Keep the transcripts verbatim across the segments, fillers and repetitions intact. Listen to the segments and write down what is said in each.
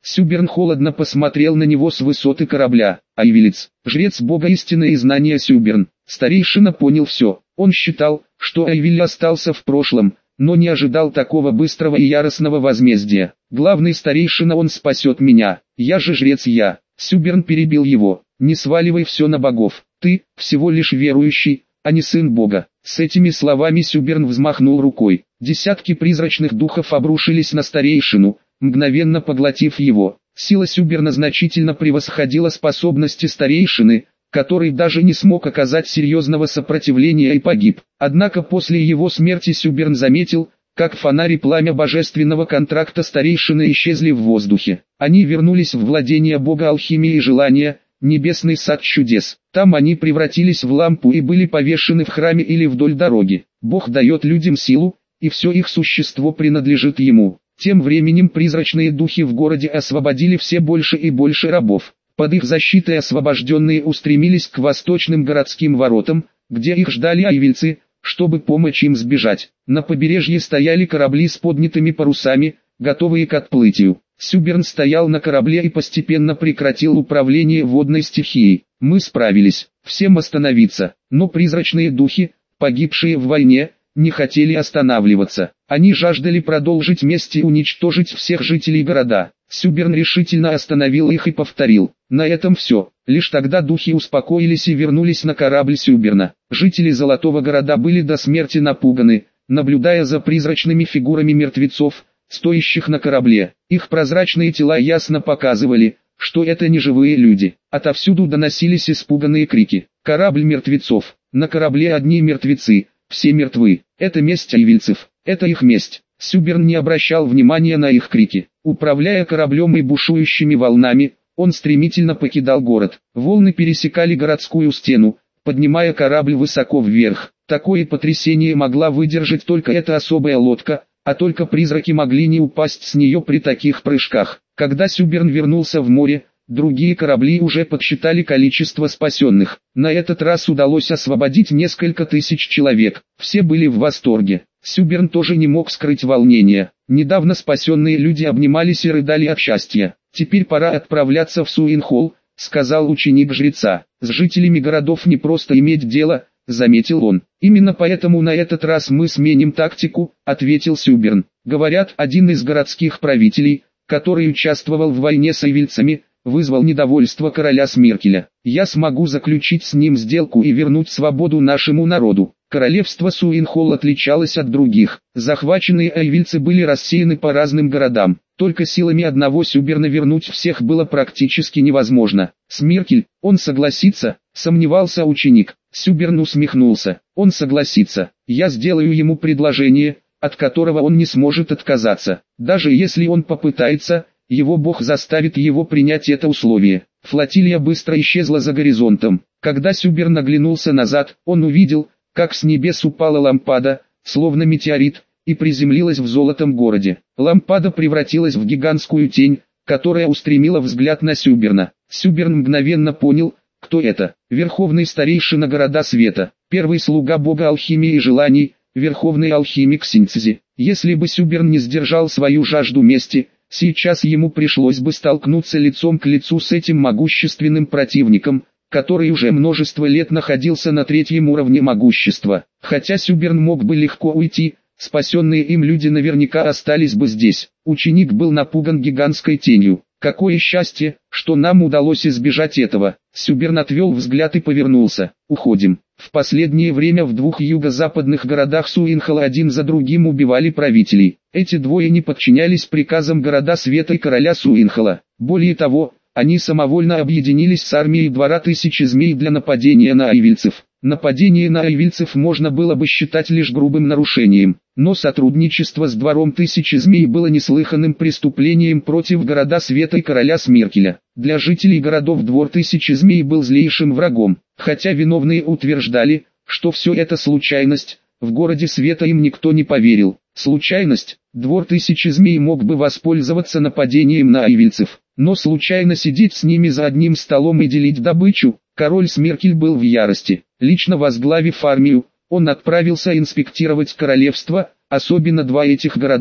Сюберн холодно посмотрел на него с высоты корабля. Айвилец, жрец бога истины и знания Сюберн. Старейшина понял все. Он считал, что Айвиль остался в прошлом, но не ожидал такого быстрого и яростного возмездия. Главный старейшина, он спасет меня. Я же жрец я. Сюберн перебил его. Не сваливай все на богов. Ты всего лишь верующий, а не сын бога. С этими словами Сюберн взмахнул рукой. Десятки призрачных духов обрушились на старейшину, мгновенно поглотив его. Сила Сюберна значительно превосходила способности старейшины, который даже не смог оказать серьезного сопротивления и погиб. Однако после его смерти Сюберн заметил, как фонарь и пламя божественного контракта старейшины исчезли в воздухе. Они вернулись в владение бога алхимии и желания, небесный сад чудес. Там они превратились в лампу и были повешены в храме или вдоль дороги. Бог дает людям силу, и все их существо принадлежит ему. Тем временем призрачные духи в городе освободили все больше и больше рабов. Под их защитой освобожденные устремились к восточным городским воротам, где их ждали айвильцы, чтобы помочь им сбежать. На побережье стояли корабли с поднятыми парусами, готовые к отплытию. Сюберн стоял на корабле и постепенно прекратил управление водной стихией. Мы справились, всем остановиться, но призрачные духи, погибшие в войне, не хотели останавливаться. Они жаждали продолжить месть и уничтожить всех жителей города. Сюберн решительно остановил их и повторил: на этом все. Лишь тогда духи успокоились и вернулись на корабль Сюберна. Жители Золотого города были до смерти напуганы, наблюдая за призрачными фигурами мертвецов, стоящих на корабле. Их прозрачные тела ясно показывали, что это не живые люди. Отовсюду доносились испуганные крики. Корабль мертвецов. На корабле одни мертвецы. Все мертвы. Это месть айвильцев. Это их месть. Сюберн не обращал внимания на их крики. Управляя кораблем и бушующими волнами, он стремительно покидал город. Волны пересекали городскую стену, поднимая корабль высоко вверх. Такое потрясение могла выдержать только эта особая лодка, а только призраки могли не упасть с нее при таких прыжках. Когда Сюберн вернулся в море, другие корабли уже подсчитали количество спасенных. На этот раз удалось освободить несколько тысяч человек. Все были в восторге. Сюберн тоже не мог скрыть волнения. Недавно спасенные люди обнимались и рыдали от счастья. «Теперь пора отправляться в Суинхолл», — сказал ученик жреца. «С жителями городов не просто иметь дело», — заметил он. «Именно поэтому на этот раз мы сменим тактику», — ответил Сюберн. «Говорят, один из городских правителей, который участвовал в войне с айвильцами, вызвал недовольство короля Смиркеля. Я смогу заключить с ним сделку и вернуть свободу нашему народу». Королевство Суинхолл отличалось от других. Захваченные айвильцы были рассеяны по разным городам. Только силами одного Сюберна вернуть всех было практически невозможно. «Смиркель, он согласится?» — сомневался ученик. Сюберн усмехнулся. «Он согласится. Я сделаю ему предложение, от которого он не сможет отказаться. Даже если он попытается, его бог заставит его принять это условие». Флотилия быстро исчезла за горизонтом. Когда Сюберн оглянулся назад, он увидел, как с небес упала лампада, словно метеорит, и приземлилась в золотом городе. Лампада превратилась в гигантскую тень, которая устремила взгляд на Сюберна. Сюберн мгновенно понял, кто это. Верховный старейшина города света, первый слуга бога алхимии и желаний, верховный алхимик Синцзи. Если бы Сюберн не сдержал свою жажду мести, сейчас ему пришлось бы столкнуться лицом к лицу с этим могущественным противником, который уже множество лет находился на третьем уровне могущества. Хотя Сюберн мог бы легко уйти, спасенные им люди наверняка остались бы здесь. Ученик был напуган гигантской тенью. «Какое счастье, что нам удалось избежать этого!» Сюберн отвел взгляд и повернулся. «Уходим». В последнее время в двух юго-западных городах Суинхолла один за другим убивали правителей. Эти двое не подчинялись приказам города света и короля Суинхолла. Более того, они самовольно объединились с армией двора тысячи змей для нападения на айвильцев. Нападение на айвильцев можно было бы считать лишь грубым нарушением, но сотрудничество с двором тысячи змей было неслыханным преступлением против города света и короля Смиркеля. Для жителей городов двор тысячи змей был злейшим врагом. Хотя виновные утверждали, что все это случайность, в городе света им никто не поверил. Случайность? Двор тысячи змей мог бы воспользоваться нападением на айвильцев, но случайно сидеть с ними за одним столом и делить добычу? Король Смиркель был в ярости. Лично возглавив армию, он отправился инспектировать королевство, особенно два этих города.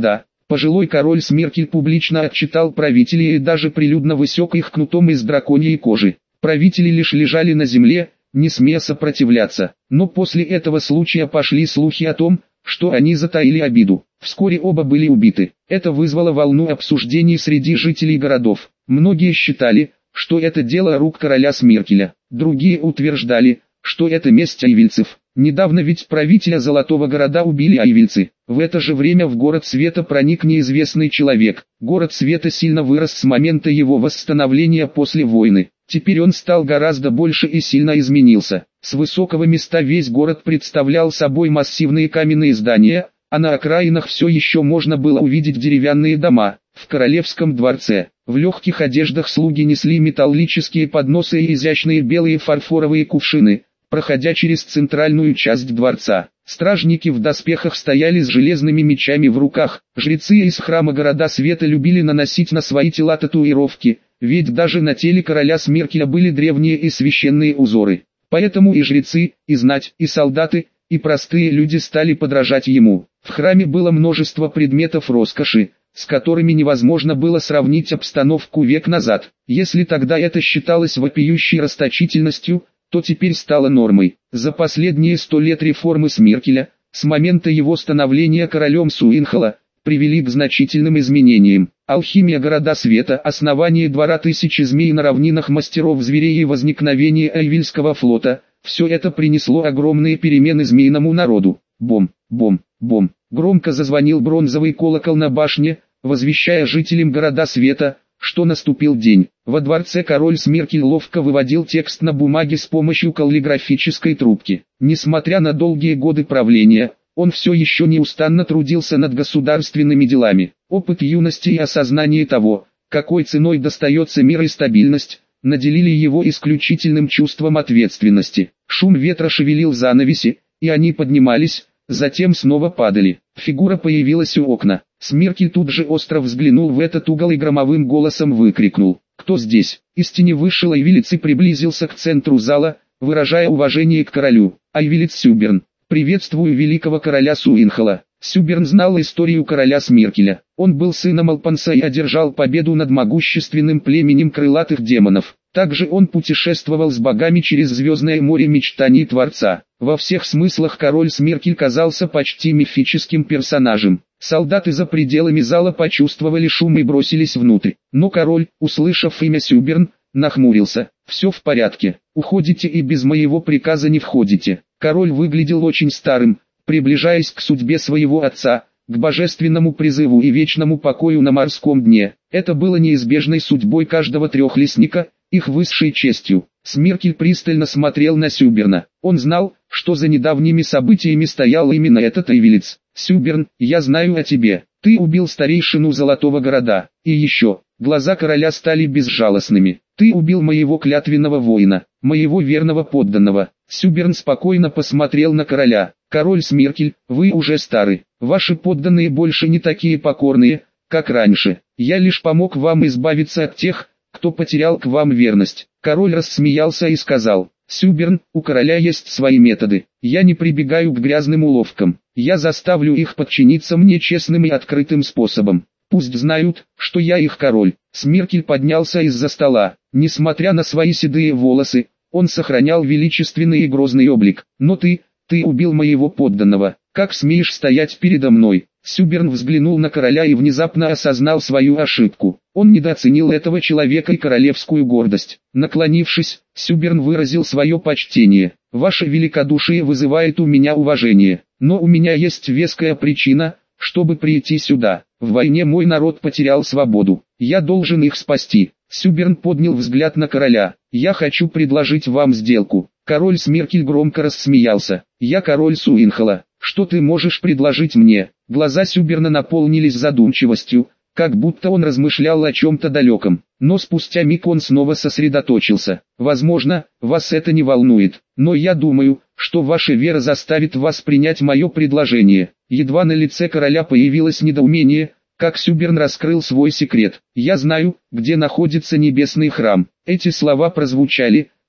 Пожилой король Смеркель публично отчитал правителей и даже прилюдно высек их кнутом из драконьей кожи. Правители лишь лежали на земле, не смея сопротивляться. Но после этого случая пошли слухи о том, что они затаили обиду. Вскоре оба были убиты. Это вызвало волну обсуждений среди жителей городов. Многие считали, что это дело рук короля Смеркеля. Другие утверждали, что это месть айвильцев. Недавно ведь правителя Золотого Города убили айвильцы. В это же время в Город Света проник неизвестный человек. Город Света сильно вырос с момента его восстановления после войны. Теперь он стал гораздо больше и сильно изменился. С высокого места весь город представлял собой массивные каменные здания, а на окраинах все еще можно было увидеть деревянные дома. В королевском дворце, в легких одеждах слуги несли металлические подносы и изящные белые фарфоровые кувшины, проходя через центральную часть дворца. Стражники в доспехах стояли с железными мечами в руках. Жрецы из храма Города Света любили наносить на свои тела татуировки, ведь даже на теле короля Смеркеля были древние и священные узоры. Поэтому и жрецы, и знать, и солдаты, и простые люди стали подражать ему. В храме было множество предметов роскоши, с которыми невозможно было сравнить обстановку век назад. Если тогда это считалось вопиющей расточительностью, то теперь стало нормой. За последние сто лет реформы Смеркеля, с момента его становления королем Суинхола, привели к значительным изменениям. Алхимия Города Света, основание двора тысячи змей на равнинах мастеров зверей и возникновение Айвильского флота – все это принесло огромные перемены змеиному народу. Бом, бом, бом. Громко зазвонил бронзовый колокол на башне, возвещая жителям Города Света, что наступил день. Во дворце король Смеркель ловко выводил текст на бумаге с помощью каллиграфической трубки. Несмотря на долгие годы правления, он все еще неустанно трудился над государственными делами. Опыт юности и осознание того, какой ценой достается мир и стабильность, наделили его исключительным чувством ответственности. Шум ветра шевелил занавеси, и они поднимались, затем снова падали. Фигура появилась у окна. Смеркель тут же остро взглянул в этот угол и громовым голосом выкрикнул: «Кто здесь?» Из тени вышел айвилец и приблизился к центру зала, выражая уважение к королю. Айвилец Сюберн. «Приветствую великого короля Суинхола». Сюберн знал историю короля Смеркеля. Он был сыном Алпанса и одержал победу над могущественным племенем крылатых демонов. Также он путешествовал с богами через звездное море мечтаний Творца. Во всех смыслах король Смеркель казался почти мифическим персонажем. Солдаты за пределами зала почувствовали шум и бросились внутрь. Но король, услышав имя Сюберн, нахмурился. «Все в порядке. Уходите и без моего приказа не входите». Король выглядел очень старым, приближаясь к судьбе своего отца, к божественному призыву и вечному покою на морском дне. Это было неизбежной судьбой каждого трехлистника, их высшей честью. Смеркель пристально смотрел на Сюберна. Он знал, что за недавними событиями стоял именно этот айвилец. «Сюберн, я знаю о тебе. Ты убил старейшину Золотого Города. И еще». Глаза короля стали безжалостными. «Ты убил моего клятвенного воина, моего верного подданного». Сюберн спокойно посмотрел на короля. «Король Смеркель, вы уже стары. Ваши подданные больше не такие покорные, как раньше. Я лишь помог вам избавиться от тех, кто потерял к вам верность». Король рассмеялся и сказал: «Сюберн, у короля есть свои методы. Я не прибегаю к грязным уловкам. Я заставлю их подчиниться мне честным и открытым способом. Пусть знают, что я их король». Смеркель поднялся из-за стола. Несмотря на свои седые волосы, он сохранял величественный и грозный облик. «Но ты, ты убил моего подданного. Как смеешь стоять передо мной?» Сюберн взглянул на короля и внезапно осознал свою ошибку. Он недооценил этого человека и королевскую гордость. Наклонившись, Сюберн выразил свое почтение. «Ваше великодушие вызывает у меня уважение, но у меня есть веская причина, чтобы прийти сюда. В войне мой народ потерял свободу. Я должен их спасти». Сюберн поднял взгляд на короля. «Я хочу предложить вам сделку». Король Смеркель громко рассмеялся. «Я король Суинхола. Что ты можешь предложить мне?» Глаза Сюберна наполнились задумчивостью, как будто он размышлял о чем-то далеком. Но спустя миг он снова сосредоточился. «Возможно, вас это не волнует, но я думаю, что ваша вера заставит вас принять мое предложение». Едва на лице короля появилось недоумение, как Сюберн раскрыл свой секрет. «Я знаю, где находится небесный храм». Эти слова прозвучали,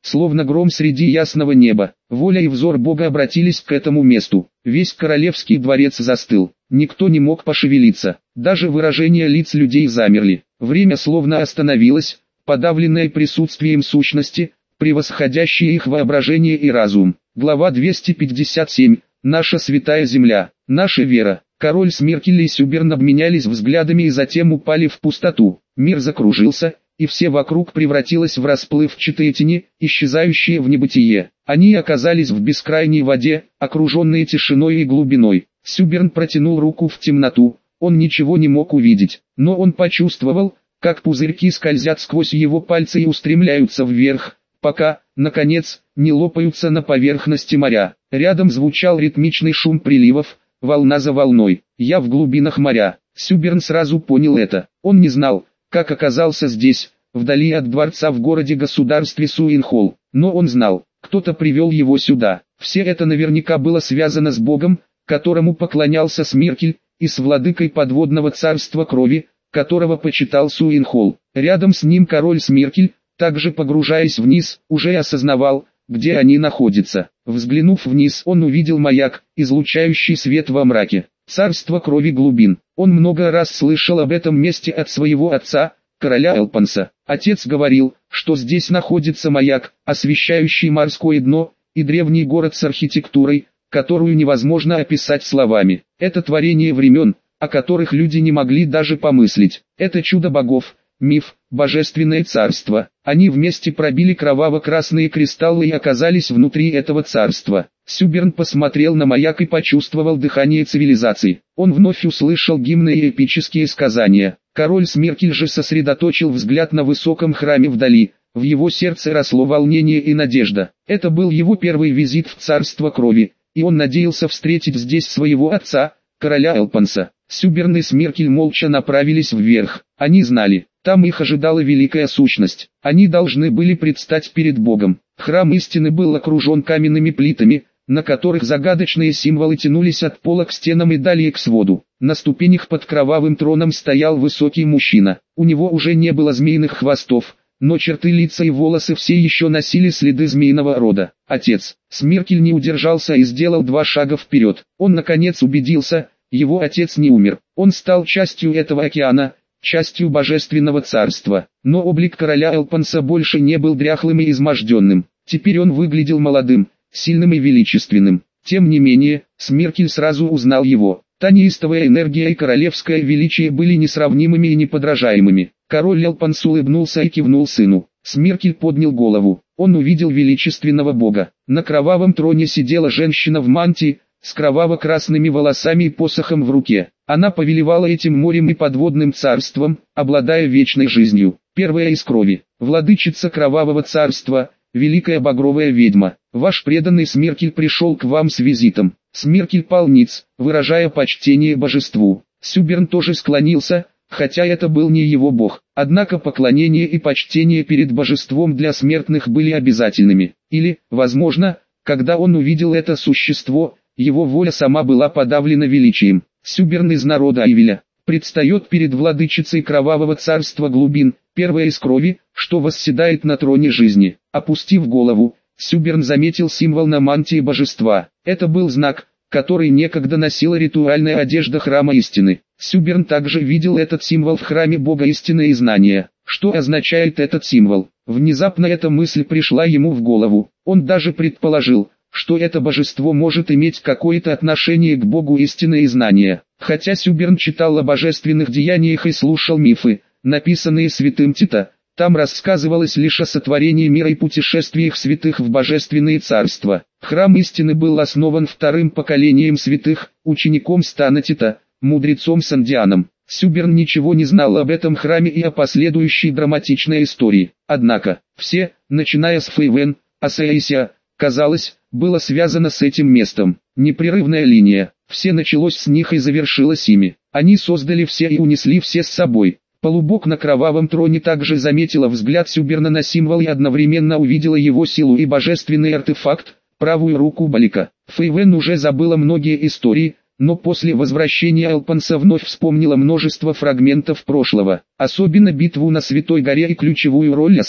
словно гром среди ясного неба. Воля и взор Бога обратились к этому месту. Весь королевский дворец застыл. Никто не мог пошевелиться. Даже выражения лиц людей замерли. Время словно остановилось, подавленное присутствием сущности, превосходящее их воображение и разум. Глава двести пятьдесят семь. Наша святая земля, наша вера. Король Смиркель и Сюберн обменялись взглядами и затем упали в пустоту. Мир закружился, и все вокруг превратилось в расплывчатые тени, исчезающие в небытие. Они оказались в бескрайней воде, окруженные тишиной и глубиной. Сюберн протянул руку в темноту, он ничего не мог увидеть, но он почувствовал, как пузырьки скользят сквозь его пальцы и устремляются вверх, пока, наконец, не лопаются на поверхности моря. Рядом звучал ритмичный шум приливов, волна за волной. Я в глубинах моря. Сюберн сразу понял это. Он не знал, как оказался здесь, вдали от дворца в городе-государстве Суинхолл. Но он знал, кто-то привел его сюда. Все это наверняка было связано с Богом, которому поклонялся Смиркель, и с владыкой подводного царства крови, которого почитал Суинхолл. Рядом с ним король Смиркель, также погружаясь вниз, уже осознавал, где они находятся. Взглянув вниз, он увидел маяк, излучающий свет во мраке. Царство крови глубин. Он много раз слышал об этом месте от своего отца, короля Элпанса. Отец говорил, что здесь находится маяк, освещающий морское дно, и древний город с архитектурой, которую невозможно описать словами. Это творение времен, о которых люди не могли даже помыслить. Это чудо богов, миф, божественное царство. Они вместе пробили кроваво-красные кристаллы и оказались внутри этого царства. Сюберн посмотрел на маяк и почувствовал дыхание цивилизации. Он вновь услышал гимны и эпические сказания. Король Смиркель же сосредоточил взгляд на высоком храме вдали. В его сердце росло волнение и надежда. Это был его первый визит в царство крови, и он надеялся встретить здесь своего отца, короля Элпанса. Сюберн и Смиркель молча направились вверх. Они знали, там их ожидала великая сущность. Они должны были предстать перед Богом. Храм истины был окружен каменными плитами, на которых загадочные символы тянулись от пола к стенам и далее к своду. На ступенях под кровавым троном стоял высокий мужчина. У него уже не было змеиных хвостов, но черты лица и волосы все еще носили следы змеиного рода. Отец. Смиркель не удержался и сделал два шага вперед. Он наконец убедился, его отец не умер. Он стал частью этого океана, частью божественного царства. Но облик короля Элпанса больше не был дряхлым и изможденным. Теперь он выглядел молодым, сильным и величественным. Тем не менее, Смиркель сразу узнал его. Та неистовая энергия и королевское величие были несравнимыми и неподражаемыми. Король Элпанс улыбнулся и кивнул сыну. Смиркель поднял голову. Он увидел величественного бога. На кровавом троне сидела женщина в мантии, с кроваво-красными волосами и посохом в руке. Она повелевала этим морем и подводным царством, обладая вечной жизнью. Первая из крови, владычица кровавого царства, великая багровая ведьма. Ваш преданный Смиркель пришел к вам с визитом. Смиркель пал ниц, выражая почтение божеству. Сюберн тоже склонился, хотя это был не его бог. Однако поклонение и почтение перед божеством для смертных были обязательными. Или, возможно, когда он увидел это существо, его воля сама была подавлена величием. Сюберн из народа Айвиля предстает перед владычицей кровавого царства глубин, первая из крови, что восседает на троне жизни. Опустив голову, Сюберн заметил символ на мантии божества. Это был знак, который некогда носила ритуальная одежда храма истины. Сюберн также видел этот символ в храме бога истины и знания. Что означает этот символ? Внезапно эта мысль пришла ему в голову. Он даже предположил, что это божество может иметь какое-то отношение к богу истины и знания. Хотя Сюберн читал о божественных деяниях и слушал мифы, написанные святым Тито, там рассказывалось лишь о сотворении мира и путешествиях святых в божественные царства. Храм истины был основан вторым поколением святых, учеником Стана Тито, мудрецом Сандианом. Сюберн ничего не знал об этом храме и о последующей драматичной истории. Однако, все, начиная с Фейвен, Асаисия, казалось, было связано с этим местом. Непрерывная линия, все началось с них и завершилось ими. Они создали все и унесли все с собой. Полубог на кровавом троне также заметила взгляд Сюберна на символ и одновременно увидела его силу и божественный артефакт, правую руку Балика. Фейвен уже забыла многие истории, но после возвращения Элпанса вновь вспомнила множество фрагментов прошлого, особенно битву на Святой горе и ключевую роль Асея.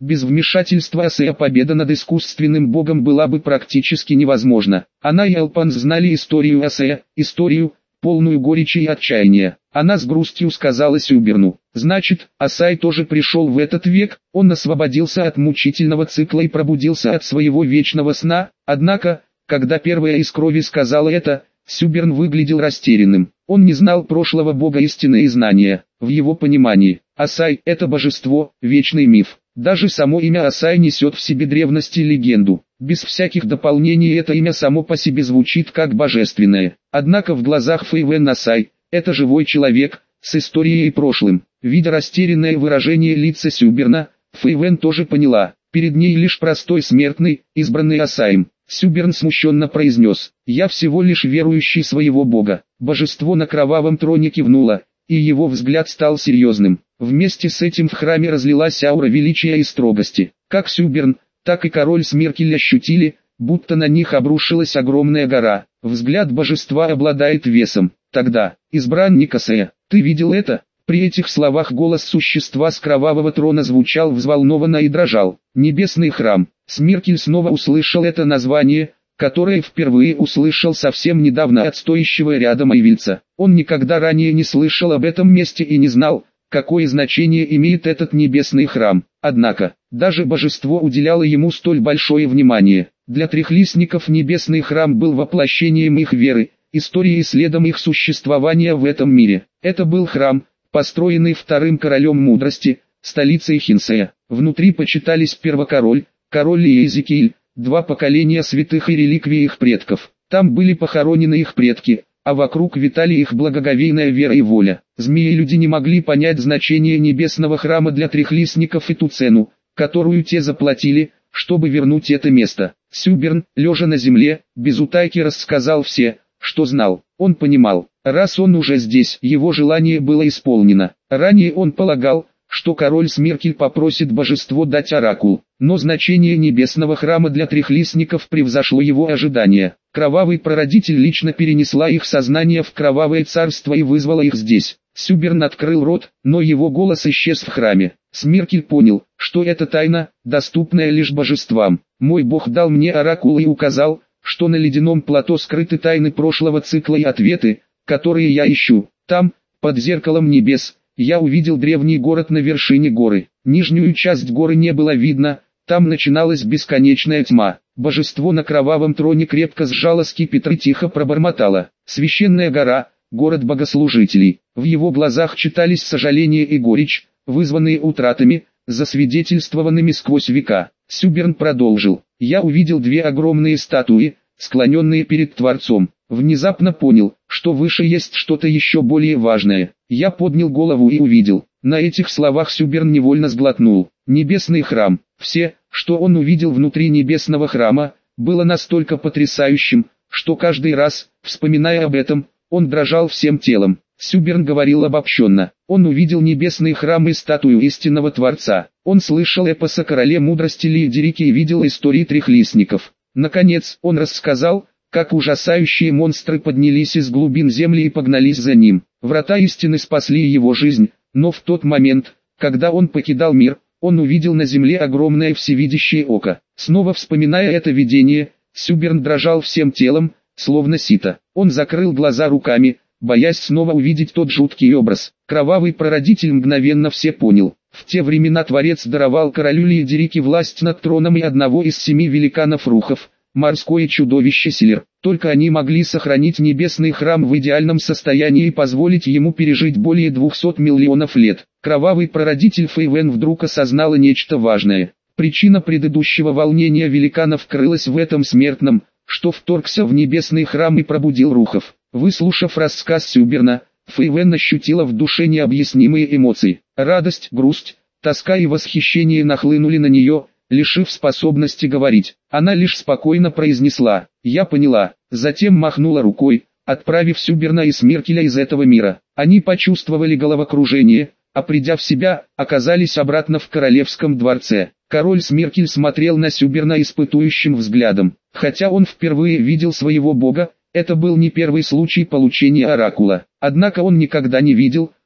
Без вмешательства Асея победа над искусственным богом была бы практически невозможна. Она и Элпанс знали историю Асея, историю, полную горечи и отчаяния. Она с грустью сказала Сюберну: «Значит, Асай тоже пришел в этот век, он освободился от мучительного цикла и пробудился от своего вечного сна». Однако, когда первая из крови сказала это, Сюберн выглядел растерянным. Он не знал прошлого бога истины и знания. В его понимании, Асай – это божество, вечный миф. Даже само имя Асай несет в себе древность и легенду. Без всяких дополнений это имя само по себе звучит как божественное. Однако в глазах Фэйвэн Асай – это живой человек, с историей и прошлым. Видя растерянное выражение лица Сюберна, Фэйвэн тоже поняла, перед ней лишь простой смертный, избранный Асаем. Сюберн смущенно произнес: «Я всего лишь верующий своего бога». Божество на кровавом троне кивнуло, и его взгляд стал серьезным. Вместе с этим в храме разлилась аура величия и строгости. Как Сюберн, так и король Смеркель ощутили, будто на них обрушилась огромная гора. Взгляд божества обладает весом. Тогда, избранник Асея, ты видел это? При этих словах голос существа с кровавого трона звучал взволнованно и дрожал. Небесный храм. Смеркель снова услышал это название, которое впервые услышал совсем недавно от стоящего рядом Айвильца. Он никогда ранее не слышал об этом месте и не знал, какое значение имеет этот небесный храм. Однако, даже божество уделяло ему столь большое внимание. Для трехлистников небесный храм был воплощением их веры, историей и следом их существования в этом мире. Это был храм, построенный вторым королем мудрости, столицей Хинсея. Внутри почитались первокороль, король и Иезекииль, два поколения святых и реликвии их предков. Там были похоронены их предки, а вокруг витали их благоговейная вера и воля. Змеи-люди не могли понять значение небесного храма для трехлистников и ту цену, которую те заплатили, чтобы вернуть это место. Сюберн, лежа на земле, без утайки рассказал все, что знал. Он понимал, раз он уже здесь, его желание было исполнено. Ранее он полагал, что король Смеркель попросит божество дать оракул, но значение небесного храма для трехлистников превзошло его ожидания. Кровавый прародитель лично перенесла их сознание в кровавое царство и вызвала их здесь. Сюберн открыл рот, но его голос исчез в храме. Смеркель понял, что это тайна, доступная лишь божествам. «Мой бог дал мне оракул и указал, что на ледяном плато скрыты тайны прошлого цикла и ответы, которые я ищу. Там, под зеркалом небес, я увидел древний город на вершине горы. Нижнюю часть горы не было видно, там начиналась бесконечная тьма. Божество на кровавом троне крепко сжало скипетр и тихо пробормотало: «Священная гора, город богослужителей». В его глазах читались сожаление и горечь, вызванные утратами, засвидетельствованными сквозь века. Сюберн продолжил: «Я увидел две огромные статуи, склоненные перед Творцом. Внезапно понял, что выше есть что-то еще более важное. Я поднял голову и увидел». На этих словах Сюберн невольно сглотнул. Небесный храм. Все, что он увидел внутри небесного храма, было настолько потрясающим, что каждый раз, вспоминая об этом, он дрожал всем телом. Сюберн говорил обобщенно. Он увидел небесный храм и статую истинного Творца. Он слышал эпос о короле мудрости Лиедерике и видел истории трехлистников. Наконец, он рассказал, как ужасающие монстры поднялись из глубин земли и погнались за ним. Врата истины спасли его жизнь, но в тот момент, когда он покидал мир, он увидел на земле огромное всевидящее око. Снова вспоминая это видение, Сюберн дрожал всем телом, словно сито. Он закрыл глаза руками, боясь снова увидеть тот жуткий образ. Кровавый прародитель мгновенно все понял. В те времена Творец даровал королю Лиедерике власть над троном и одного из семи великанов Рухов, морское чудовище Силер. Только они могли сохранить небесный храм в идеальном состоянии и позволить ему пережить более двухсот миллионов лет. Кровавый прародитель Фэйвэн вдруг осознала нечто важное. Причина предыдущего волнения великанов крылась в этом смертном, что вторгся в небесный храм и пробудил Рухов. Выслушав рассказ Сюберна, Фэйвэн ощутила в душе необъяснимые эмоции. Радость, грусть, тоска и восхищение нахлынули на нее, лишив способности говорить. Она лишь спокойно произнесла: «Я поняла», затем махнула рукой, отправив Сюберна и Смеркеля из этого мира. Они почувствовали головокружение, а придя в себя, оказались обратно в королевском дворце. Король Смеркель смотрел на Сюберна испытующим взглядом. Хотя он впервые видел своего бога, это был не первый случай получения оракула. Однако он никогда не видел,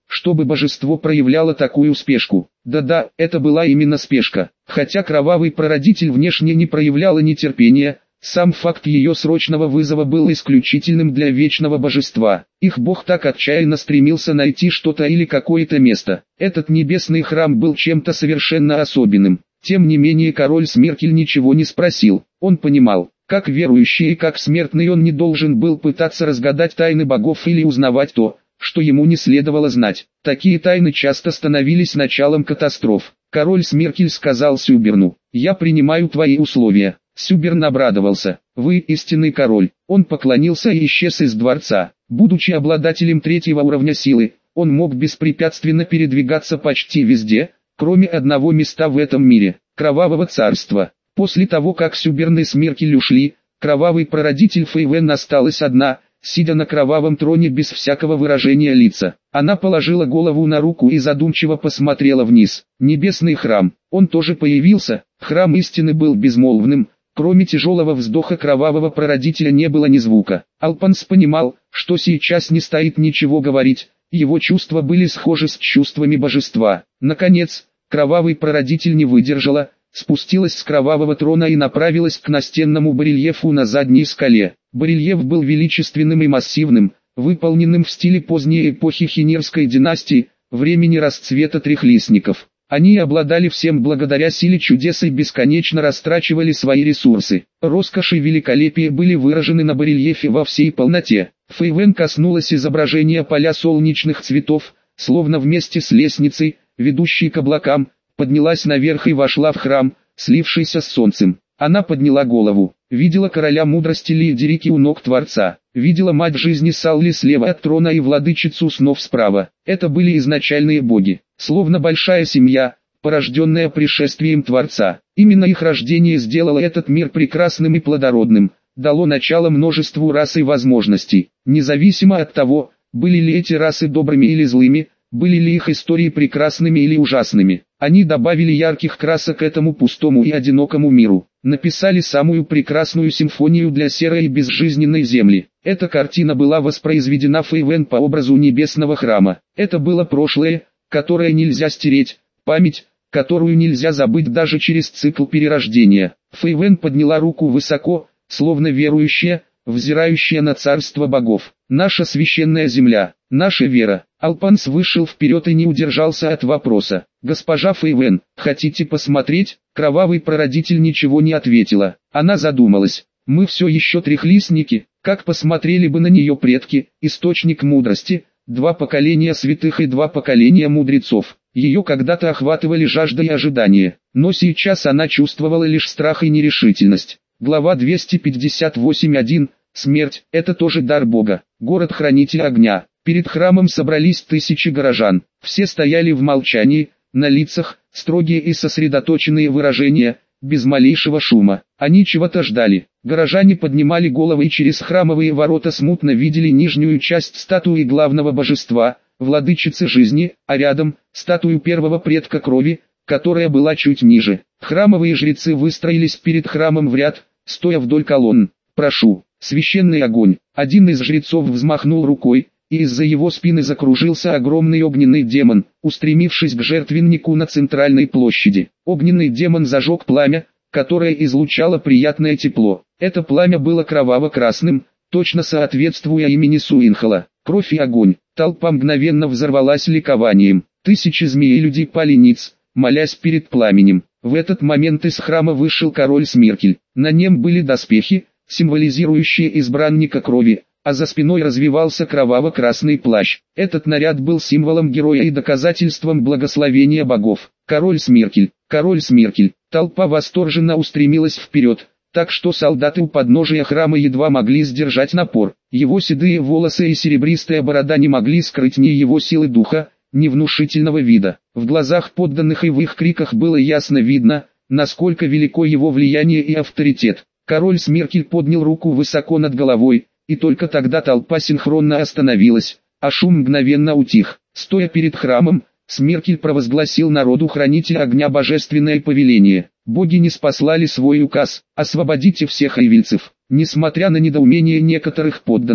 чтобы божество проявляло такую спешку. Да-да, это была именно спешка. Хотя кровавый прародитель внешне не проявляла нетерпения, сам факт ее срочного вызова был исключительным для вечного божества. Их бог так отчаянно стремился найти что-то или какое-то место. Этот небесный храм был чем-то совершенно особенным. Тем не менее король Смеркель ничего не спросил. Он понимал, как верующий и как смертный он не должен был пытаться разгадать тайны богов или узнавать то, что ему не следовало знать. Такие тайны часто становились началом катастроф. Король Смеркель сказал Сюберну: «Я принимаю твои условия». Сюберн обрадовался: «Вы истинный король». Он поклонился и исчез из дворца. Будучи обладателем третьего уровня силы, он мог беспрепятственно передвигаться почти везде, кроме одного места в этом мире – Кровавого царства. После того, как Сюберн и Смеркель ушли, кровавый прародитель Фейвен осталась одна, сидя на кровавом троне без всякого выражения лица. Она положила голову на руку и задумчиво посмотрела вниз. Небесный храм. Он тоже появился. Храм истины был безмолвным. Кроме тяжелого вздоха кровавого прародителя не было ни звука. Алпанс понимал, что сейчас не стоит ничего говорить. Его чувства были схожи с чувствами божества. Наконец, кровавый прародитель не выдержала, спустилась с кровавого трона и направилась к настенному барельефу на задней скале. Барельеф был величественным и массивным, выполненным в стиле поздней эпохи Хинерской династии, времени расцвета трехлистников. Они обладали всем благодаря силе чудес и бесконечно растрачивали свои ресурсы. Роскошь и великолепие были выражены на барельефе во всей полноте. Фейвен коснулась изображения поля солнечных цветов, словно вместе с лестницей, ведущей к облакам, поднялась наверх и вошла в храм, слившийся с солнцем. Она подняла голову, видела короля мудрости Лиедерики у ног Творца, видела мать жизни Салли слева от трона и владычицу снов справа. Это были изначальные боги, словно большая семья, порожденная пришествием Творца. Именно их рождение сделало этот мир прекрасным и плодородным, дало начало множеству рас и возможностей. Независимо от того, были ли эти расы добрыми или злыми, были ли их истории прекрасными или ужасными, они добавили ярких красок этому пустому и одинокому миру, написали самую прекрасную симфонию для серой и безжизненной земли. Эта картина была воспроизведена Фейвен по образу небесного храма. Это было прошлое, которое нельзя стереть, память, которую нельзя забыть даже через цикл перерождения. Фейвен подняла руку высоко, словно верующая, взирающая на царство богов. Наша священная земля, наша вера. Алпанс вышел вперед и не удержался от вопроса: «Госпожа Фейвен, хотите посмотреть?» Кровавый прародитель ничего не ответила. Она задумалась. «Мы все еще трехлистники, как посмотрели бы на нее предки, источник мудрости, два поколения святых и два поколения мудрецов». Ее когда-то охватывали жажда и ожидание, но сейчас она чувствовала лишь страх и нерешительность. Глава двести пятьдесят восемь точка один. Смерть – это тоже дар Бога. Город-хранитель огня. Перед храмом собрались тысячи горожан. Все стояли в молчании, на лицах строгие и сосредоточенные выражения, без малейшего шума. Они чего-то ждали. Горожане поднимали головы и через храмовые ворота смутно видели нижнюю часть статуи главного божества, владычицы жизни, а рядом – статую первого предка крови, которая была чуть ниже. Храмовые жрецы выстроились перед храмом в ряд, стоя вдоль колонн. «Прошу, священный огонь!» Один из жрецов взмахнул рукой, и из-за его спины закружился огромный огненный демон, устремившись к жертвеннику на центральной площади. Огненный демон зажег пламя, которое излучало приятное тепло. Это пламя было кроваво-красным, точно соответствуя имени Суинхала. Кровь и огонь. Толпа мгновенно взорвалась ликованием. Тысячи змей и людей пали ниц, молясь перед пламенем. В этот момент из храма вышел король Смеркель. На нем были доспехи, символизирующие избранника крови, а за спиной развивался кроваво-красный плащ. Этот наряд был символом героя и доказательством благословения богов. Король Смеркель, король Смеркель. Толпа восторженно устремилась вперед, так что солдаты у подножия храма едва могли сдержать напор. Его седые волосы и серебристая борода не могли скрыть ни его силы духа, ни внушительного вида. В глазах подданных и в их криках было ясно видно, насколько велико его влияние и авторитет. Король Смеркель поднял руку высоко над головой, и только тогда толпа синхронно остановилась, а шум мгновенно утих. Стоя перед храмом, Смеркель провозгласил народу хранитель огня божественное повеление. Боги не спаслали свой указ: «Освободите всех айвильцев». Несмотря на недоумение некоторых подданных,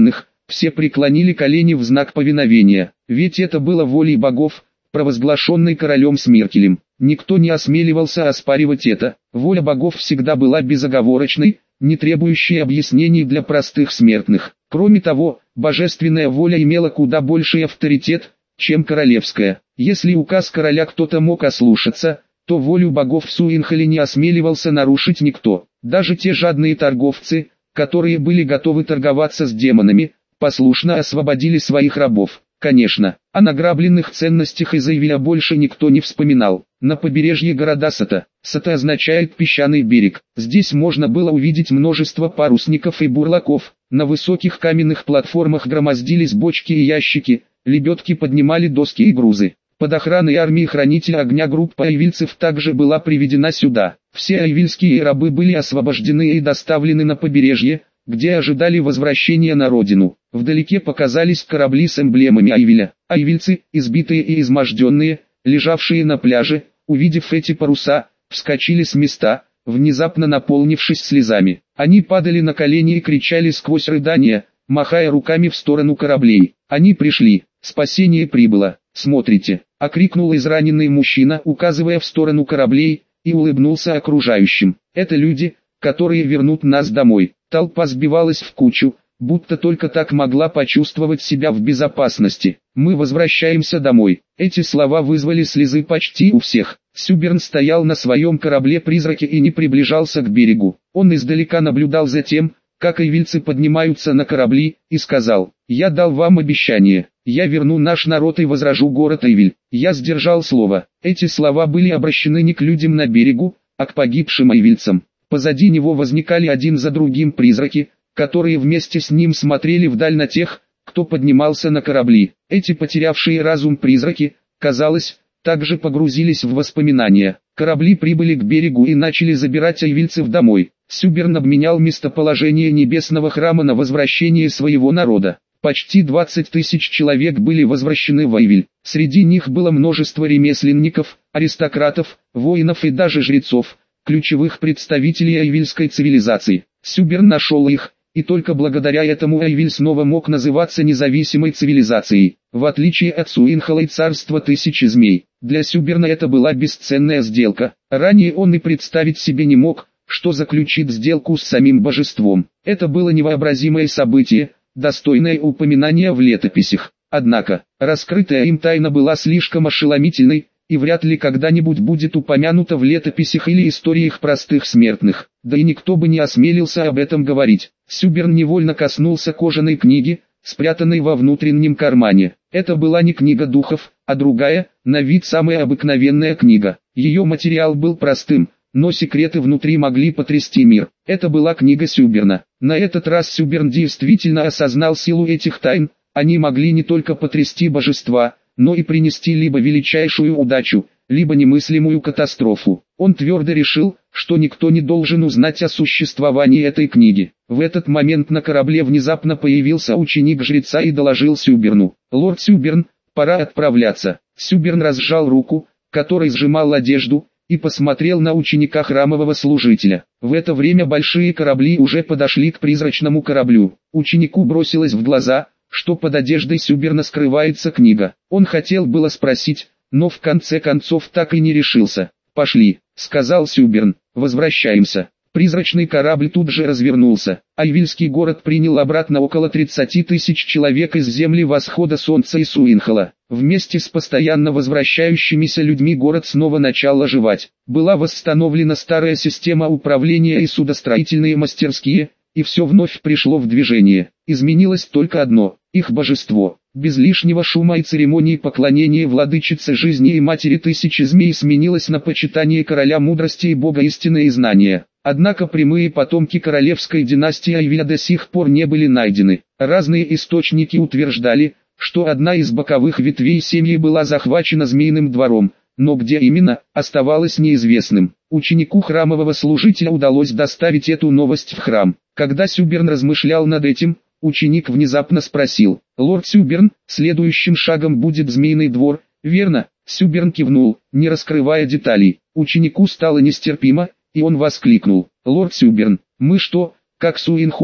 Все преклонили колени в знак повиновения, ведь это было волей богов, провозглашенной королем Смиркелем. Никто не осмеливался оспаривать это. Воля богов всегда была безоговорочной, не требующей объяснений для простых смертных. Кроме того, божественная воля имела куда больший авторитет, чем королевская. Если указ короля кто-то мог ослушаться, то волю богов в Суинхоле не осмеливался нарушить никто. Даже те жадные торговцы, которые были готовы торговаться с демонами, послушно освободили своих рабов. Конечно, о награбленных ценностях из Эйвиля больше никто не вспоминал. На побережье города Сата, Сата означает песчаный берег, здесь можно было увидеть множество парусников и бурлаков. На высоких каменных платформах громоздились бочки и ящики, лебедки поднимали доски и грузы. Под охраной армии хранителя огня группа айвильцев также была приведена сюда. Все айвильские рабы были освобождены и доставлены на побережье, где ожидали возвращения на родину. Вдалеке показались корабли с эмблемами Айвиля. Айвильцы, избитые и изможденные, лежавшие на пляже, увидев эти паруса, вскочили с места, внезапно наполнившись слезами. Они падали на колени и кричали сквозь рыдания, махая руками в сторону кораблей. Они пришли, спасение прибыло. «Смотрите!» — окрикнул израненный мужчина, указывая в сторону кораблей, и улыбнулся окружающим. «Это люди, которые вернут нас домой». Толпа сбивалась в кучу, будто только так могла почувствовать себя в безопасности. «Мы возвращаемся домой». Эти слова вызвали слезы почти у всех. Сюберн стоял на своем корабле-призраке и не приближался к берегу. Он издалека наблюдал за тем, как айвильцы поднимаются на корабли, и сказал: «Я дал вам обещание. Я верну наш народ и возрожу город Эйвиль». Я сдержал слово. Эти слова были обращены не к людям на берегу, а к погибшим айвильцам. Позади него возникали один за другим призраки, которые вместе с ним смотрели вдаль на тех, кто поднимался на корабли. Эти потерявшие разум призраки, казалось, также погрузились в воспоминания. Корабли прибыли к берегу и начали забирать айвильцев домой. Сюберн обменял местоположение небесного храма на возвращение своего народа. Почти двадцать тысяч человек были возвращены в Айвиль. Среди них было множество ремесленников, аристократов, воинов и даже жрецов, ключевых представителей айвильской цивилизации. Сюберн нашел их, и только благодаря этому Айвиль снова мог называться независимой цивилизацией. В отличие от Суинхола и царства тысячи змей, для Сюберна это была бесценная сделка. Ранее он и представить себе не мог, что заключит сделку с самим божеством. Это было невообразимое событие, достойное упоминания в летописях. Однако, раскрытая им тайна была слишком ошеломительной, и вряд ли когда-нибудь будет упомянута в летописях или историях простых смертных. Да и никто бы не осмелился об этом говорить. Сюберн невольно коснулся кожаной книги, спрятанной во внутреннем кармане. Это была не книга духов, а другая, на вид самая обыкновенная книга. Ее материал был простым, но секреты внутри могли потрясти мир. Это была книга Сюберна. На этот раз Сюберн действительно осознал силу этих тайн. Они могли не только потрясти божества, но и принести либо величайшую удачу, либо немыслимую катастрофу. Он твердо решил, что никто не должен узнать о существовании этой книги. В этот момент на корабле внезапно появился ученик жреца и доложил Сюберну: «Лорд Сюберн, пора отправляться». Сюберн разжал руку, которой сжимал одежду, и посмотрел на ученика храмового служителя. В это время большие корабли уже подошли к призрачному кораблю. Ученику бросилось в глаза, что под одеждой Сюберна скрывается книга. Он хотел было спросить, но в конце концов так и не решился. «Пошли», — сказал Сюберн, — «возвращаемся». Призрачный корабль тут же развернулся. Айвильский город принял обратно около тридцати тысяч человек из земли восхода солнца и Суинхола. Вместе с постоянно возвращающимися людьми город снова начал оживать. Была восстановлена старая система управления и судостроительные мастерские, и все вновь пришло в движение. Изменилось только одно – их божество. Без лишнего шума и церемонии поклонения владычице жизни и матери тысячи змей сменилось на почитание короля мудрости и бога истины и знания. Однако прямые потомки королевской династии Айвиля до сих пор не были найдены. Разные источники утверждали, что одна из боковых ветвей семьи была захвачена змеиным двором, но где именно, оставалось неизвестным. Ученику храмового служителя удалось доставить эту новость в храм. Когда Сюберн размышлял над этим, ученик внезапно спросил: «Лорд Сюберн, следующим шагом будет змеиный двор, верно?» Сюберн кивнул, не раскрывая деталей. Ученику стало нестерпимо, и он воскликнул: «Лорд Сюберн, мы что, как Суинхол,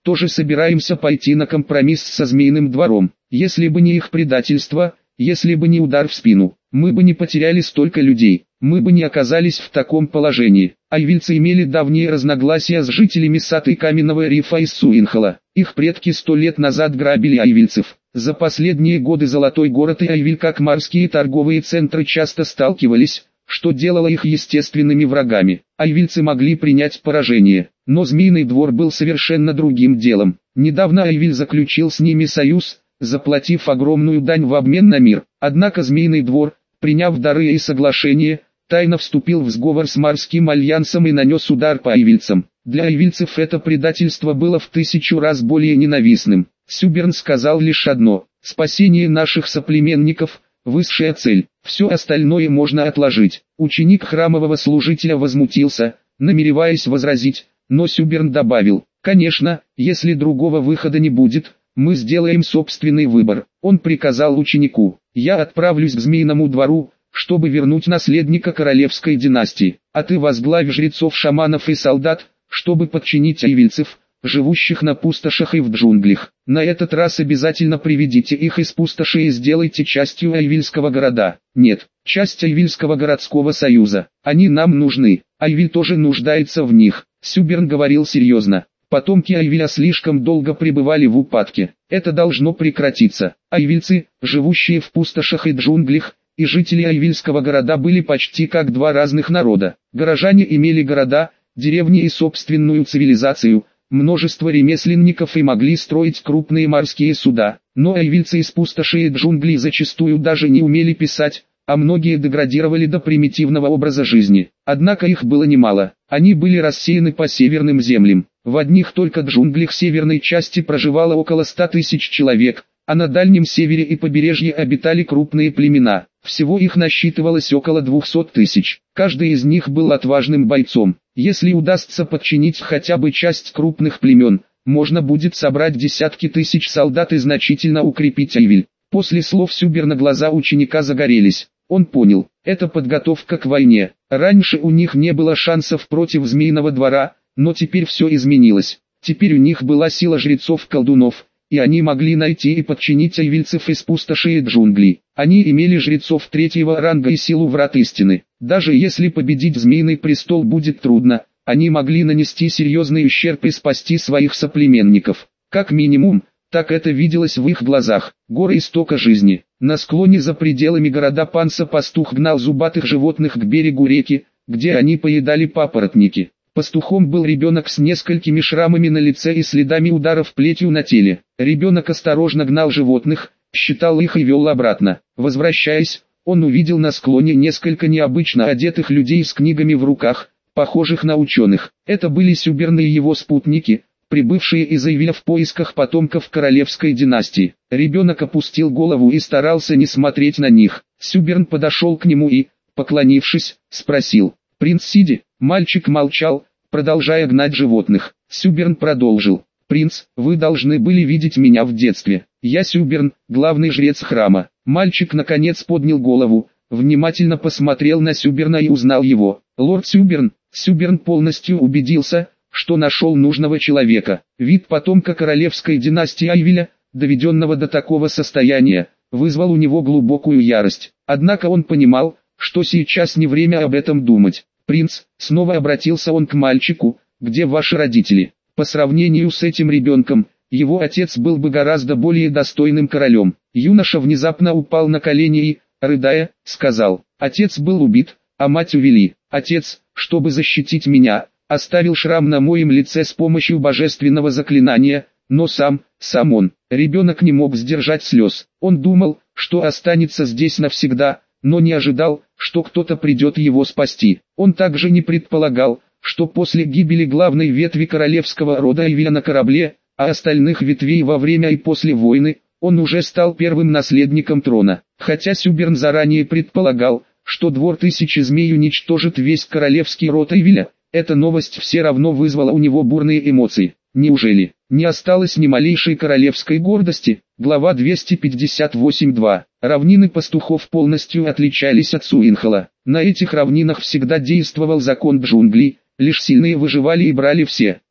тоже собираемся пойти на компромисс со Змеиным двором. Если бы не их предательство, если бы не удар в спину, мы бы не потеряли столько людей, мы бы не оказались в таком положении. Айвильцы имели давние разногласия с жителями Саты и Каменного рифа из Суинхола. Их предки сто лет назад грабили айвильцев. За последние годы Золотой город и Айвиль как морские торговые центры часто сталкивались, что делало их естественными врагами. Айвильцы могли принять поражение, но Змеиный двор был совершенно другим делом. Недавно Айвиль заключил с ними союз, заплатив огромную дань в обмен на мир. Однако Змеиный двор, приняв дары и соглашения, тайно вступил в сговор с морским альянсом и нанес удар по айвильцам. Для айвильцев это предательство было в тысячу раз более ненавистным. Сюберн сказал лишь одно: спасение наших соплеменников – высшая цель, все остальное можно отложить. Ученик храмового служителя возмутился, намереваясь возразить, но Сюберн добавил: конечно, если другого выхода не будет, мы сделаем собственный выбор. Он приказал ученику: я отправлюсь к Змеиному двору, чтобы вернуть наследника королевской династии, а ты возглавь жрецов, шаманов и солдат, чтобы подчинить айвильцев, живущих на пустошах и в джунглях. На этот раз обязательно приведите их из пустоши и сделайте частью айвильского города. Нет, часть айвильского городского союза. Они нам нужны, Айвиль тоже нуждается в них. Сюберн говорил серьезно. Потомки Айвиля слишком долго пребывали в упадке. Это должно прекратиться. Айвильцы, живущие в пустошах и джунглях, и жители айвильского города были почти как два разных народа. Горожане имели города, деревни и собственную цивилизацию, множество ремесленников и могли строить крупные морские суда. Но айвильцы из пустоши и джунглей зачастую даже не умели писать, а многие деградировали до примитивного образа жизни. Однако их было немало. Они были рассеяны по северным землям. В одних только джунглях северной части проживало около ста тысяч человек, а на дальнем севере и побережье обитали крупные племена. Всего их насчитывалось около двухсот тысяч. Каждый из них был отважным бойцом. Если удастся подчинить хотя бы часть крупных племен, можно будет собрать десятки тысяч солдат и значительно укрепить Айвиль. После слов Сюберна глаза ученика загорелись. Он понял, это подготовка к войне. Раньше у них не было шансов против Змеиного двора, но теперь все изменилось. Теперь у них была сила жрецов-колдунов, и они могли найти и подчинить айвильцев из пустоши и джунглей. Они имели жрецов третьего ранга и силу врат истины. Даже если победить Змеиный престол будет трудно, они могли нанести серьезный ущерб и спасти своих соплеменников. Как минимум, так это виделось в их глазах. Горы истока жизни. На склоне за пределами города Панса-пастух гнал зубатых животных к берегу реки, где они поедали папоротники. Пастухом был ребенок с несколькими шрамами на лице и следами ударов плетью на теле. Ребенок осторожно гнал животных, считал их и вел обратно. Возвращаясь, он увидел на склоне несколько необычно одетых людей с книгами в руках, похожих на ученых. Это были Сюберн и его спутники, прибывшие из Айвиля в поисках потомков королевской династии. Ребенок опустил голову и старался не смотреть на них. Сюберн подошел к нему и, поклонившись, спросил: «Принц Сиди?» Мальчик молчал, продолжая гнать животных. Сюберн продолжил: «Принц, вы должны были видеть меня в детстве. Я Сюберн, главный жрец храма». Мальчик наконец поднял голову, внимательно посмотрел на Сюберна и узнал его. «Лорд Сюберн». Сюберн полностью убедился, что нашел нужного человека. Вид потомка королевской династии Айвиля, доведенного до такого состояния, вызвал у него глубокую ярость. Однако он понимал, что сейчас не время об этом думать. «Принц», снова обратился он к мальчику, — «где ваши родители? По сравнению с этим ребенком, его отец был бы гораздо более достойным королем». Юноша внезапно упал на колени и, рыдая, сказал: «Отец был убит, а мать увели. Отец, чтобы защитить меня, оставил шрам на моем лице с помощью божественного заклинания, но сам, сам он». Ребенок не мог сдержать слез. Он думал, что останется здесь навсегда, но не ожидал, что кто-то придет его спасти. Он также не предполагал, что после гибели главной ветви королевского рода Айвиля на корабле, а остальных ветвей во время и после войны, он уже стал первым наследником трона. Хотя Сюберн заранее предполагал, что двор тысячи змей уничтожит весь королевский род Айвиля, эта новость все равно вызвала у него бурные эмоции. Неужели не осталось ни малейшей королевской гордости? Глава двести пятьдесят восемь два. Равнины пастухов полностью отличались от Суинхола. На этих равнинах всегда действовал закон джунглей, лишь сильные выживали и брали все.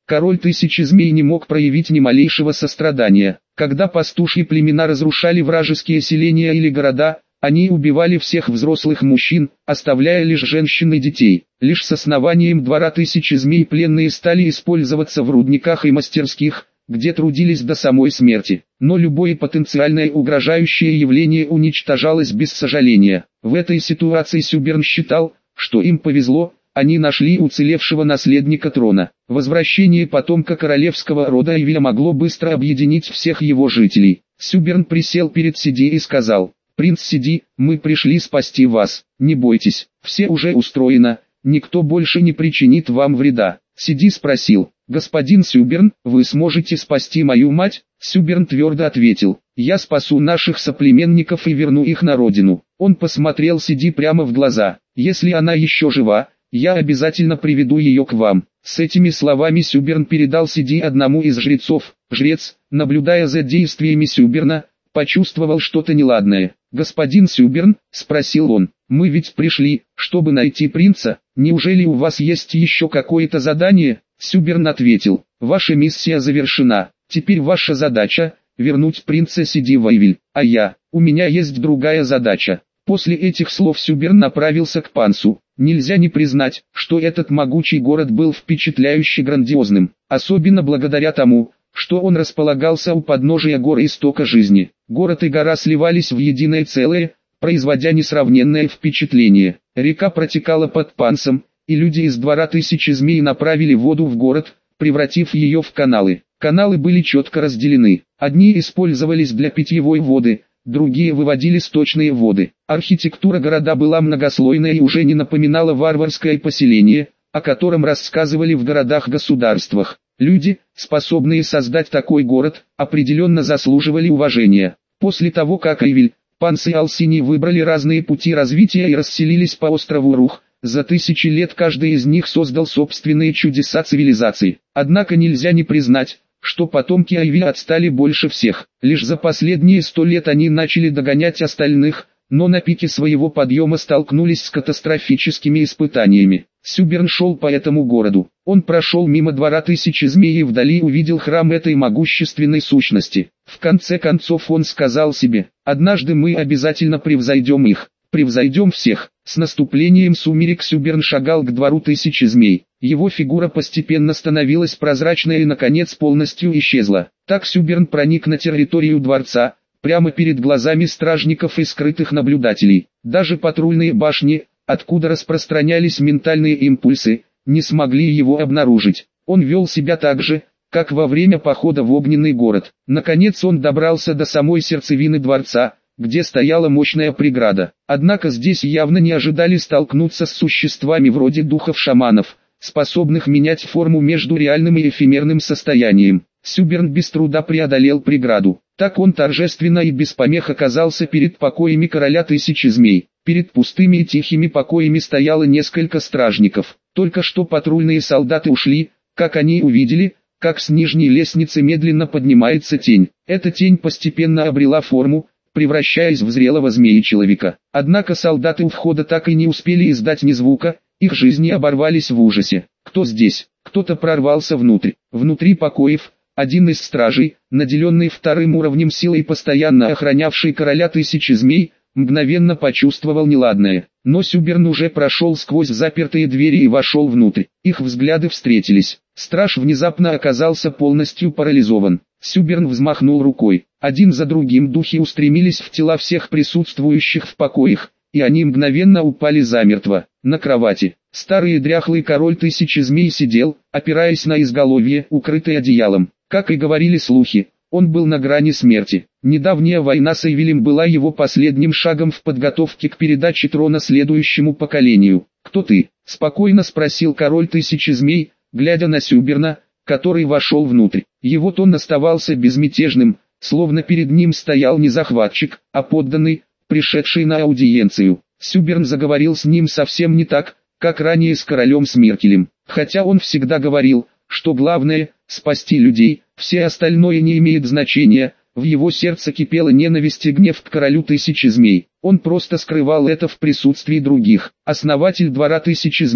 Король тысячи змей не мог проявить ни малейшего сострадания. Когда пастушьи племена разрушали вражеские селения или города, они убивали всех взрослых мужчин, оставляя лишь женщин и детей. Лишь с основанием двора тысячи змей пленные стали использоваться в рудниках и мастерских, где трудились до самой смерти. Но любое потенциальное угрожающее явление уничтожалось без сожаления. В этой ситуации Сюберн считал, что им повезло, они нашли уцелевшего наследника трона. Возвращение потомка королевского рода Айвиля могло быстро объединить всех его жителей. Сюберн присел перед Сиди и сказал: «Принц Сиди, мы пришли спасти вас, не бойтесь, все уже устроено, никто больше не причинит вам вреда». Сиди спросил: «Господин Сюберн, вы сможете спасти мою мать?» Сюберн твердо ответил: «Я спасу наших соплеменников и верну их на родину». Он посмотрел Сиди прямо в глаза: «Если она еще жива, я обязательно приведу ее к вам». С этими словами Сюберн передал Сиди одному из жрецов. Жрец, наблюдая за действиями Сюберна, почувствовал что-то неладное. «Господин Сюберн», — спросил он, — «мы ведь пришли, чтобы найти принца, неужели у вас есть еще какое-то задание?» Сюберн ответил: «Ваша миссия завершена, теперь ваша задача — вернуть принца Сиди в Айвиль, а я, у меня есть другая задача». После этих слов Сюберн направился к Пансу. Нельзя не признать, что этот могучий город был впечатляюще грандиозным, особенно благодаря тому, что он располагался у подножия гор истока жизни. Город и гора сливались в единое целое, производя несравненное впечатление. Река протекала под Пансом, и люди из двора тысячи змей направили воду в город, превратив ее в каналы. Каналы были четко разделены. Одни использовались для питьевой воды, другие выводили сточные воды. Архитектура города была многослойная и уже не напоминала варварское поселение, о котором рассказывали в городах-государствах. Люди, способные создать такой город, определенно заслуживали уважения. После того, как Айвиль, Панс и Алсини выбрали разные пути развития и расселились по острову Рух, за тысячи лет каждый из них создал собственные чудеса цивилизации. Однако нельзя не признать, что потомки Айвиля отстали больше всех. Лишь за последние сто лет они начали догонять остальных, но на пике своего подъема столкнулись с катастрофическими испытаниями. Сюберн шел по этому городу. Он прошел мимо двора тысячи змей и вдали увидел храм этой могущественной сущности. В конце концов он сказал себе: «Однажды мы обязательно превзойдем их, превзойдем всех». С наступлением сумерек Сюберн шагал к двору тысячи змей. Его фигура постепенно становилась прозрачной и наконец полностью исчезла. Так Сюберн проник на территорию дворца, прямо перед глазами стражников и скрытых наблюдателей. Даже патрульные башни, откуда распространялись ментальные импульсы, не смогли его обнаружить. Он вел себя так же, как во время похода в огненный город. Наконец он добрался до самой сердцевины дворца, где стояла мощная преграда. Однако здесь явно не ожидали столкнуться с существами вроде духов-шаманов, способных менять форму между реальным и эфемерным состоянием. Сюберн без труда преодолел преграду. Так он торжественно и без помех оказался перед покоями короля тысячи змей. Перед пустыми и тихими покоями стояло несколько стражников. Только что патрульные солдаты ушли, как они увидели, как с нижней лестницы медленно поднимается тень. Эта тень постепенно обрела форму, превращаясь в зрелого змеи-человека. Однако солдаты у входа так и не успели издать ни звука, их жизни оборвались в ужасе. Кто здесь? Кто-то прорвался внутрь. Внутри покоев, один из стражей, наделенный вторым уровнем силы и постоянно охранявший короля тысячи змей, мгновенно почувствовал неладное. Но Сюберн уже прошел сквозь запертые двери и вошел внутрь. Их взгляды встретились. Страж внезапно оказался полностью парализован. Сюберн взмахнул рукой. Один за другим духи устремились в тела всех присутствующих в покоях, и они мгновенно упали замертво. На кровати старый и дряхлый король тысячи змей сидел, опираясь на изголовье, укрытый одеялом. Как и говорили слухи, он был на грани смерти. Недавняя война с Айвилем была его последним шагом в подготовке к передаче трона следующему поколению. «Кто ты?» – спокойно спросил король тысячи змей, глядя на Сюберна, который вошел внутрь. Его тон оставался безмятежным, словно перед ним стоял не захватчик, а подданный, пришедший на аудиенцию. Сюберн заговорил с ним совсем не так, как ранее с королем Смиркелем. Хотя он всегда говорил, что главное – спасти людей, все остальное не имеет значения. В его сердце кипела ненависть и гнев к королю тысячи змей. Он просто скрывал это в присутствии других. Основатель двора тысячи змей,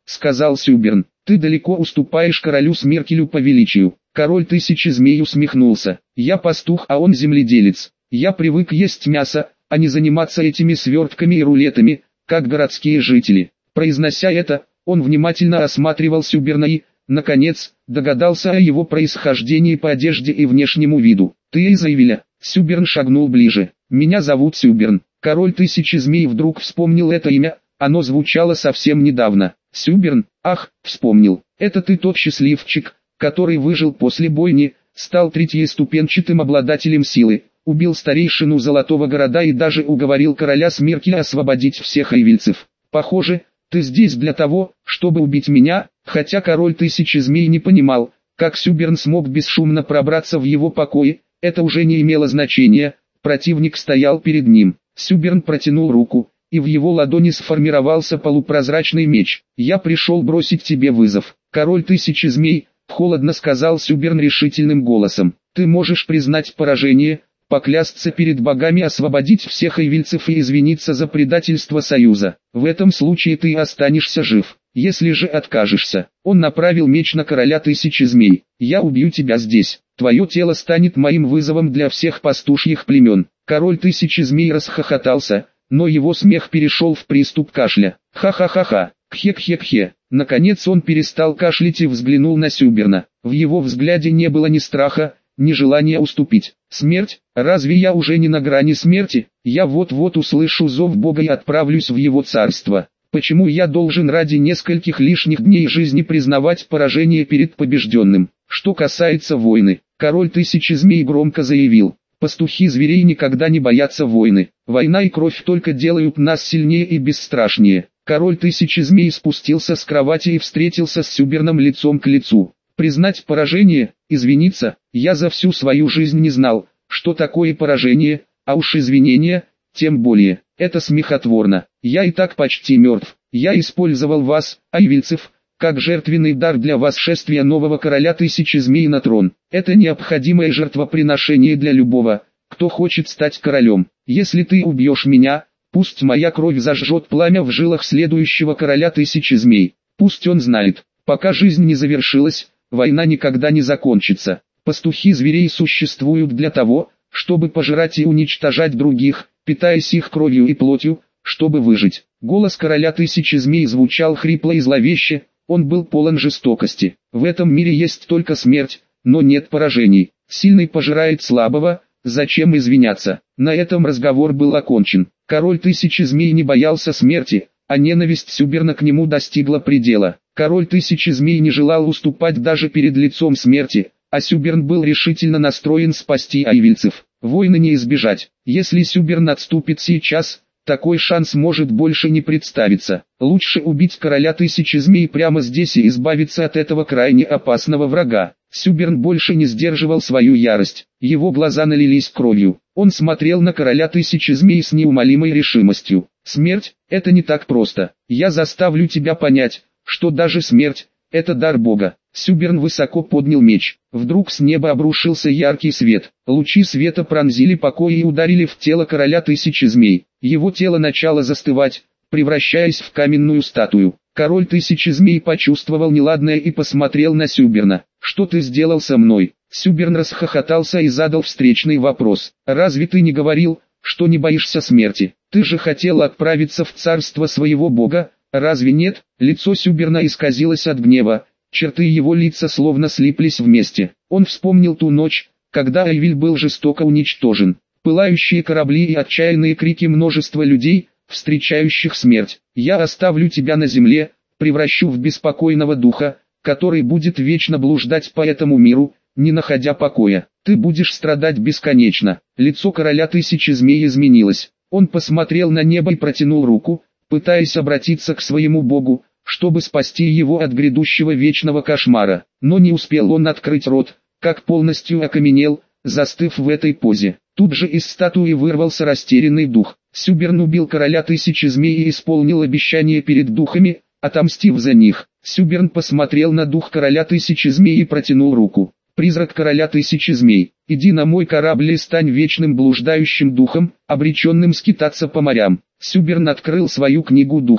сказал Сюберн. Ты далеко уступаешь королю Смеркелю по величию. Король Тысячи Змей усмехнулся. Я пастух, а он земледелец. Я привык есть мясо, а не заниматься этими свертками и рулетами, как городские жители. Произнося это, он внимательно осматривал Сюберна и, наконец, догадался о его происхождении по одежде и внешнему виду. Ты из Эйвиля. Сюберн шагнул ближе. Меня зовут Сюберн. Король Тысячи Змей вдруг вспомнил это имя, оно звучало совсем недавно. Сюберн, ах, вспомнил. Это ты тот счастливчик, который выжил после бойни, стал третьеступенчатым обладателем силы, убил старейшину Золотого Города и даже уговорил короля Смеркеля освободить всех эйвильцев. Похоже, ты здесь для того, чтобы убить меня, хотя король Тысячи Змей не понимал, как Сюберн смог бесшумно пробраться в его покои, это уже не имело значения, противник стоял перед ним. Сюберн протянул руку, и в его ладони сформировался полупрозрачный меч. «Я пришел бросить тебе вызов». «Король Тысячи Змей», — холодно сказал Сюберн решительным голосом. «Ты можешь признать поражение, поклясться перед богами, освободить всех эйвильцев и извиниться за предательство Союза. В этом случае ты останешься жив. Если же откажешься». Он направил меч на короля Тысячи Змей. «Я убью тебя здесь. Твое тело станет моим вызовом для всех пастушьих племен». Король Тысячи Змей расхохотался, но его смех перешел в приступ кашля. «Ха-ха-ха-ха, кхе-кхе-кхе». Наконец он перестал кашлять и взглянул на Сюберна. В его взгляде не было ни страха, ни желания уступить. «Смерть? Разве я уже не на грани смерти? Я вот-вот услышу зов Бога и отправлюсь в его царство. Почему я должен ради нескольких лишних дней жизни признавать поражение перед побежденным?» Что касается войны, король Тысячи Змей громко заявил: «Пастухи зверей никогда не боятся войны. Война и кровь только делают нас сильнее и бесстрашнее». Король Тысячи Змей спустился с кровати и встретился с Сюберном лицом к лицу. «Признать поражение, извиниться, я за всю свою жизнь не знал, что такое поражение, а уж извинения, тем более, это смехотворно. Я и так почти мертв. Я использовал вас, айвильцев, как жертвенный дар для восшествия нового короля Тысячи Змей на трон. Это необходимое жертвоприношение для любого, кто хочет стать королем. Если ты убьешь меня, пусть моя кровь зажжет пламя в жилах следующего короля Тысячи Змей. Пусть он знает, пока жизнь не завершилась, война никогда не закончится. Пастухи зверей существуют для того, чтобы пожирать и уничтожать других, питаясь их кровью и плотью, чтобы выжить». Голос короля Тысячи Змей звучал хрипло и зловеще, он был полон жестокости. «В этом мире есть только смерть, но нет поражений. Сильный пожирает слабого, зачем извиняться?» На этом разговор был окончен. Король Тысячи Змей не боялся смерти, а ненависть Сюберна к нему достигла предела. Король Тысячи Змей не желал уступать даже перед лицом смерти, а Сюберн был решительно настроен спасти айвильцев. Войны не избежать. Если Сюберн отступит сейчас, такой шанс может больше не представиться. Лучше убить короля Тысячи Змей прямо здесь и избавиться от этого крайне опасного врага. Сюберн больше не сдерживал свою ярость. Его глаза налились кровью. Он смотрел на короля Тысячи Змей с неумолимой решимостью. «Смерть – это не так просто. Я заставлю тебя понять, что даже смерть – это дар Бога». Сюберн высоко поднял меч. Вдруг с неба обрушился яркий свет. Лучи света пронзили покой и ударили в тело короля Тысячи Змей. Его тело начало застывать, превращаясь в каменную статую. Король Тысячи Змей почувствовал неладное и посмотрел на Сюберна. «Что ты сделал со мной?» Сюберн расхохотался и задал встречный вопрос. «Разве ты не говорил, что не боишься смерти? Ты же хотел отправиться в царство своего бога, разве нет?» Лицо Сюберна исказилось от гнева. Черты его лица словно слиплись вместе. Он вспомнил ту ночь, когда Эйвиль был жестоко уничтожен. Пылающие корабли и отчаянные крики множества людей, встречающих смерть. «Я оставлю тебя на земле, превращу в беспокойного духа, который будет вечно блуждать по этому миру, не находя покоя. Ты будешь страдать бесконечно». Лицо короля Тысячи Змей изменилось. Он посмотрел на небо и протянул руку, пытаясь обратиться к своему богу, чтобы спасти его от грядущего вечного кошмара. Но не успел он открыть рот, как полностью окаменел, застыв в этой позе. Тут же из статуи вырвался растерянный дух. Сюберн убил короля Тысячи Змей и исполнил обещание перед духами, отомстив за них. Сюберн посмотрел на дух короля Тысячи Змей и протянул руку. «Призрак короля Тысячи Змей, иди на мой корабль и стань вечным блуждающим духом, обреченным скитаться по морям». Сюберн открыл свою книгу духов.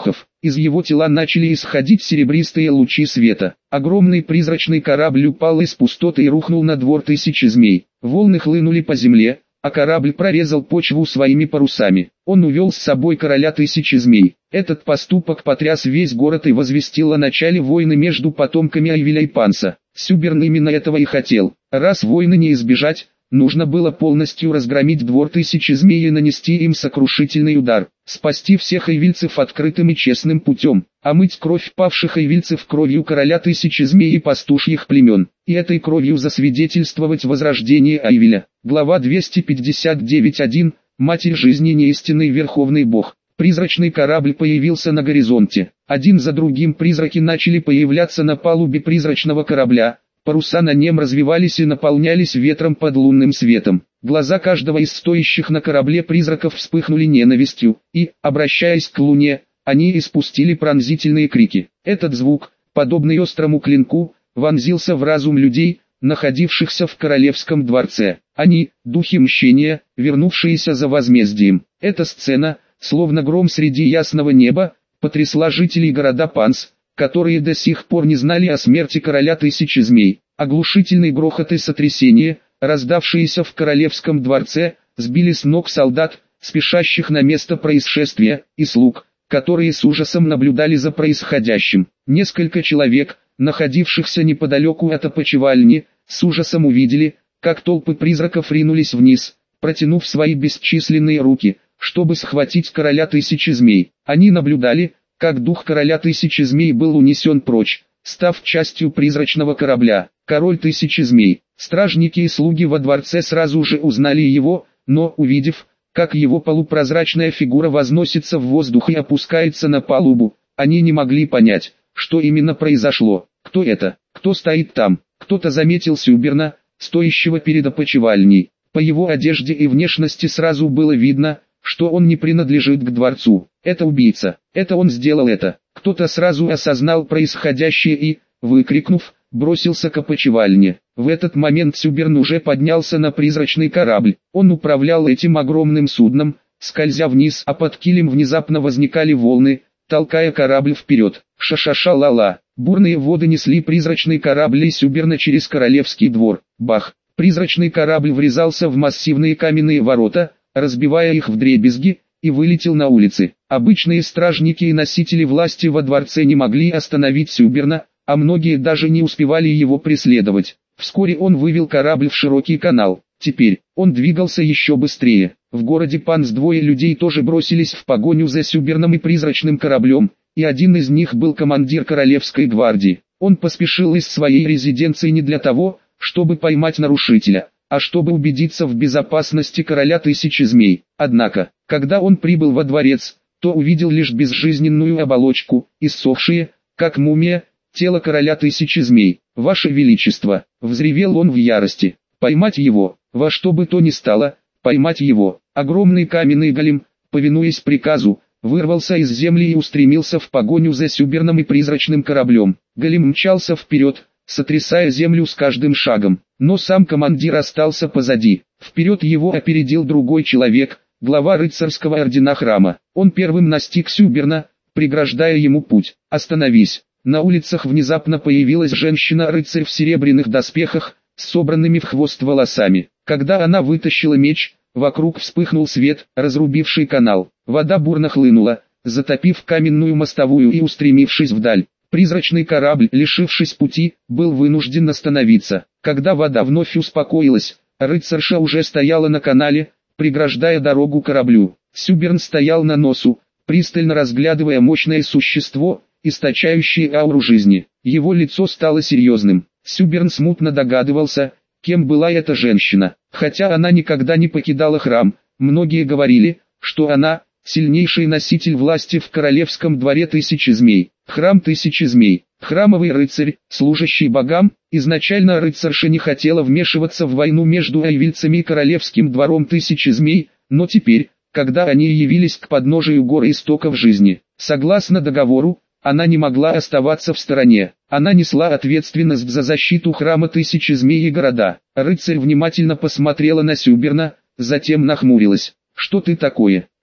из его тела начали исходить серебристые лучи света. Огромный призрачный корабль упал из пустоты и рухнул на двор тысячи змей. Волны хлынули по земле, а корабль прорезал почву своими парусами. Он увел с собой короля тысячи змей. Этот поступок потряс весь город и возвестил о начале войны между потомками Айвиля и Панса. Сюберн именно этого и хотел. Раз войны не избежать, нужно было полностью разгромить двор тысячи змей и нанести им сокрушительный удар. Спасти всех айвильцев открытым и честным путем, омыть кровь павших айвильцев кровью короля тысячи змей и пастушьих племен, и этой кровью засвидетельствовать возрождение Айвиля. Глава двести пятьдесят девять точка один. Матерь жизни неистинный Верховный Бог. Призрачный корабль появился на горизонте. Один за другим призраки начали появляться на палубе призрачного корабля. Паруса на нем развивались и наполнялись ветром под лунным светом. Глаза каждого из стоящих на корабле призраков вспыхнули ненавистью, и, обращаясь к луне, они испустили пронзительные крики. Этот звук, подобный острому клинку, вонзился в разум людей, находившихся в королевском дворце. Они, духи мщения, вернувшиеся за возмездием. Эта сцена, словно гром среди ясного неба, потрясла жителей города Панс, которые до сих пор не знали о смерти короля тысячи змей. Оглушительный грохот и сотрясение, раздавшиеся в королевском дворце, сбили с ног солдат, спешащих на место происшествия, и слуг, которые с ужасом наблюдали за происходящим. Несколько человек, находившихся неподалеку от опочивальни, с ужасом увидели, как толпы призраков ринулись вниз, протянув свои бесчисленные руки, чтобы схватить короля тысячи змей. Они наблюдали, как дух короля тысячи змей был унесен прочь, став частью призрачного корабля. Король тысячи змей. Стражники и слуги во дворце сразу же узнали его, но, увидев, как его полупрозрачная фигура возносится в воздух и опускается на палубу, они не могли понять, что именно произошло. Кто это? Кто стоит там? Кто-то заметил Сюберна, стоящего перед опочивальней. По его одежде и внешности сразу было видно, что он не принадлежит к дворцу. Это убийца. Это он сделал это. Кто-то сразу осознал происходящее и, выкрикнув, бросился к опочивальне. В этот момент Сюберн уже поднялся на призрачный корабль. Он управлял этим огромным судном, скользя вниз, а под килем внезапно возникали волны, толкая корабль вперед. Ша-ша-ша-ла-ла. Бурные воды несли призрачный корабль и Сюберна через королевский двор. Бах! Призрачный корабль врезался в массивные каменные ворота, разбивая их вдребезги, и вылетел на улицы. Обычные стражники и носители власти во дворце не могли остановить Сюберна, а многие даже не успевали его преследовать. Вскоре он вывел корабль в широкий канал. Теперь, он двигался еще быстрее. В городе Панс двое людей тоже бросились в погоню за Сюберном и призрачным кораблем, и один из них был командир королевской гвардии. Он поспешил из своей резиденции не для того, чтобы поймать нарушителя, а чтобы убедиться в безопасности короля тысячи змей. Однако, когда он прибыл во дворец, то увидел лишь безжизненную оболочку, иссохшие, как мумия, тело короля тысячи змей. «Ваше Величество!» — взревел он в ярости. «Поймать его, во что бы то ни стало, поймать его!» Огромный каменный голем, повинуясь приказу, вырвался из земли и устремился в погоню за Сюберном и призрачным кораблем. Голем мчался вперед, сотрясая землю с каждым шагом, но сам командир остался позади. Вперед его опередил другой человек, глава рыцарского ордена храма. Он первым настиг Сюберна, преграждая ему путь. «Остановись!» На улицах внезапно появилась женщина-рыцарь в серебряных доспехах, с собранными в хвост волосами. Когда она вытащила меч, вокруг вспыхнул свет, разрубивший канал. Вода бурно хлынула, затопив каменную мостовую и устремившись вдаль. Призрачный корабль, лишившись пути, был вынужден остановиться. Когда вода вновь успокоилась, рыцарша уже стояла на канале, преграждая дорогу кораблю. Сюберн стоял на носу, пристально разглядывая мощное существо, источающее ауру жизни. Его лицо стало серьезным. Сюберн смутно догадывался, кем была эта женщина. Хотя она никогда не покидала храм, многие говорили, что она – сильнейший носитель власти в королевском дворе тысячи змей. Храм тысячи змей. Храмовый рыцарь, служащий богам. Изначально рыцарша не хотела вмешиваться в войну между айвильцами и королевским двором тысячи змей, но теперь, когда они явились к подножию горы истоков жизни, согласно договору, она не могла оставаться в стороне. Она несла ответственность за защиту храма тысячи змей и города. Рыцарь внимательно посмотрела на Сюберна, затем нахмурилась. «Что ты такое?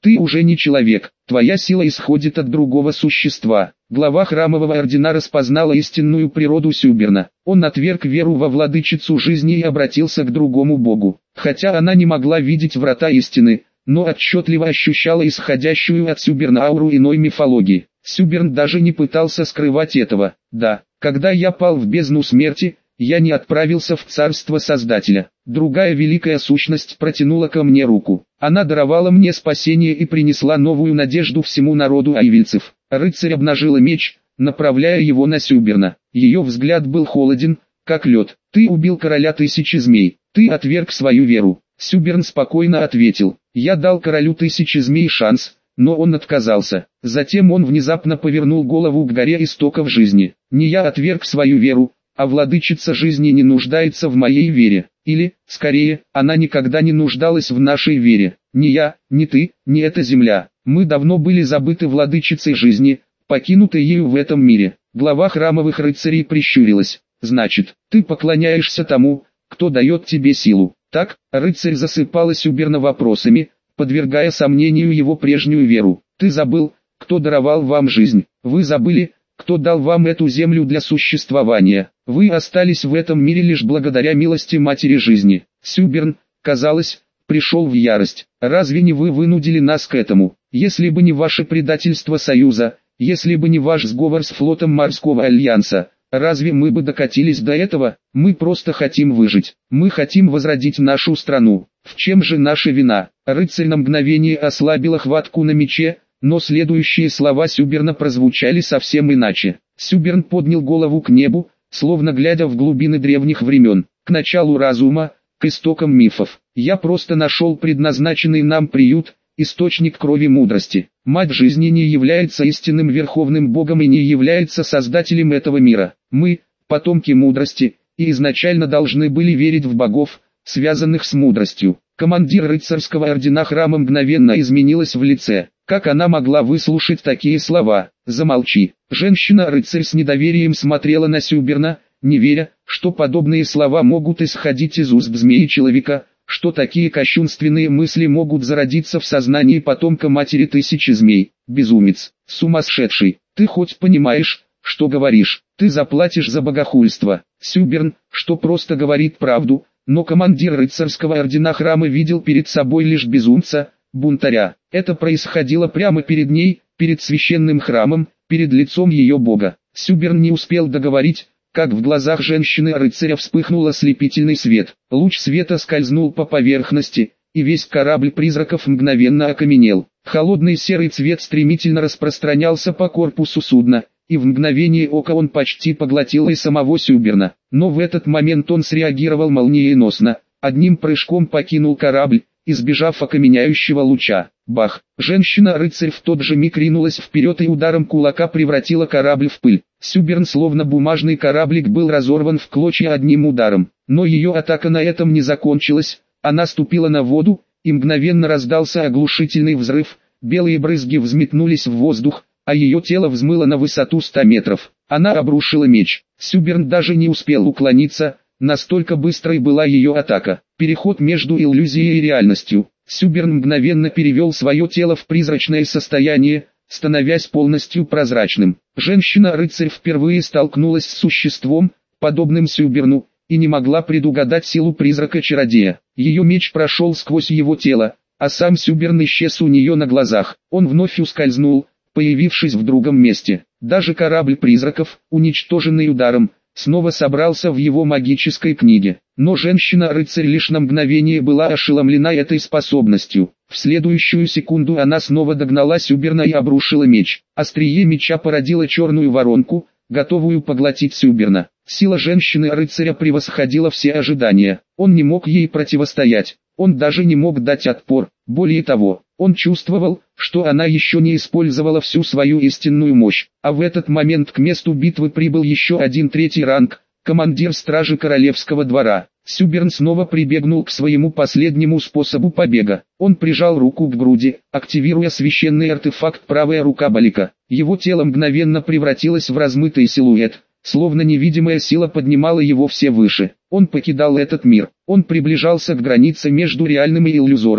Ты уже не человек, твоя сила исходит от другого существа. Глава храмового ордена распознала истинную природу Сюберна. Он отверг веру во владычицу жизни и обратился к другому богу. Хотя она не могла видеть врата истины, но отчетливо ощущала исходящую от Сюберна ауру иной мифологии. Сюберн даже не пытался скрывать этого. Да, когда я пал в бездну смерти, я не отправился в царство Создателя. Другая великая сущность протянула ко мне руку. Она даровала мне спасение и принесла новую надежду всему народу айвильцев. Рыцарь обнажила меч, направляя его на Сюберна. Ее взгляд был холоден, как лед. «Ты убил короля тысячи змей, ты отверг свою веру». Сюберн спокойно ответил: «Я дал королю тысячи змей шанс, но он отказался». Затем он внезапно повернул голову к горе истоков жизни. «Не я отверг свою веру, а владычица жизни не нуждается в моей вере. Или, скорее, она никогда не нуждалась в нашей вере. Ни я, ни ты, ни эта земля. Мы давно были забыты владычицей жизни, покинутой ею в этом мире». Глава храмовых рыцарей прищурилась. «Значит, ты поклоняешься тому, кто дает тебе силу». Так, рыцарь засыпала Сюберна вопросами, подвергая сомнению его прежнюю веру. «Ты забыл, кто даровал вам жизнь. Вы забыли, кто дал вам эту землю для существования. Вы остались в этом мире лишь благодаря милости Матери Жизни». Сюберн, казалось, пришел в ярость. «Разве не вы вынудили нас к этому? Если бы не ваше предательство Союза, если бы не ваш сговор с флотом Морского Альянса, разве мы бы докатились до этого? Мы просто хотим выжить. Мы хотим возродить нашу страну. В чем же наша вина?» Рыцарь на мгновение ослабила хватку на мече, но следующие слова Сюберна прозвучали совсем иначе. Сюберн поднял голову к небу, словно глядя в глубины древних времен, к началу разума, к истокам мифов. «Я просто нашел предназначенный нам приют, источник крови мудрости. Мать жизни не является истинным верховным богом и не является создателем этого мира. Мы, потомки мудрости, и изначально должны были верить в богов, связанных с мудростью». Командир рыцарского ордена храма мгновенно изменилась в лице. Как она могла выслушать такие слова? «Замолчи». Женщина-рыцарь с недоверием смотрела на Сюберна, не веря, что подобные слова могут исходить из уст змеи-человека, что такие кощунственные мысли могут зародиться в сознании потомка матери тысячи змей. «Безумец, сумасшедший, ты хоть понимаешь, что говоришь? Ты заплатишь за богохульство». Сюберн, что просто говорит правду, но командир рыцарского ордена храма видел перед собой лишь безумца, бунтаря. Это происходило прямо перед ней, перед священным храмом, перед лицом ее бога. Сюберн не успел договорить, как в глазах женщины-рыцаря вспыхнул ослепительный свет. Луч света скользнул по поверхности, и весь корабль призраков мгновенно окаменел. Холодный серый цвет стремительно распространялся по корпусу судна, и в мгновение ока он почти поглотил и самого Сюберна. Но в этот момент он среагировал молниеносно, одним прыжком покинул корабль, избежав окаменяющего луча. Бах! Женщина-рыцарь в тот же миг ринулась вперед и ударом кулака превратила корабль в пыль. Сюберн, словно бумажный кораблик, был разорван в клочья одним ударом. Но ее атака на этом не закончилась, она ступила на воду, и мгновенно раздался оглушительный взрыв, белые брызги взметнулись в воздух, а ее тело взмыло на высоту ста метров. Она обрушила меч. Сюберн даже не успел уклониться, настолько быстрой была ее атака. Переход между иллюзией и реальностью. Сюберн мгновенно перевел свое тело в призрачное состояние, становясь полностью прозрачным. Женщина-рыцарь впервые столкнулась с существом, подобным Сюберну, и не могла предугадать силу призрака-чародея. Ее меч прошел сквозь его тело, а сам Сюберн исчез у нее на глазах. Он вновь ускользнул, появившись в другом месте. Даже корабль призраков, уничтоженный ударом, снова собрался в его магической книге. Но женщина-рыцарь лишь на мгновение была ошеломлена этой способностью. В следующую секунду она снова догнала Сюберна и обрушила меч. Острие меча породило черную воронку, готовую поглотить Сюберна. Сила женщины-рыцаря превосходила все ожидания. Он не мог ей противостоять. Он даже не мог дать отпор. Более того, он чувствовал, что она еще не использовала всю свою истинную мощь. А в этот момент к месту битвы прибыл еще один третий ранг, командир стражи королевского двора. Сюберн снова прибегнул к своему последнему способу побега. Он прижал руку к груди, активируя священный артефакт «Правая рука Балика». Его тело мгновенно превратилось в размытый силуэт, словно невидимая сила поднимала его все выше. Он покидал этот мир. Он приближался к границе между реальным и иллюзорным.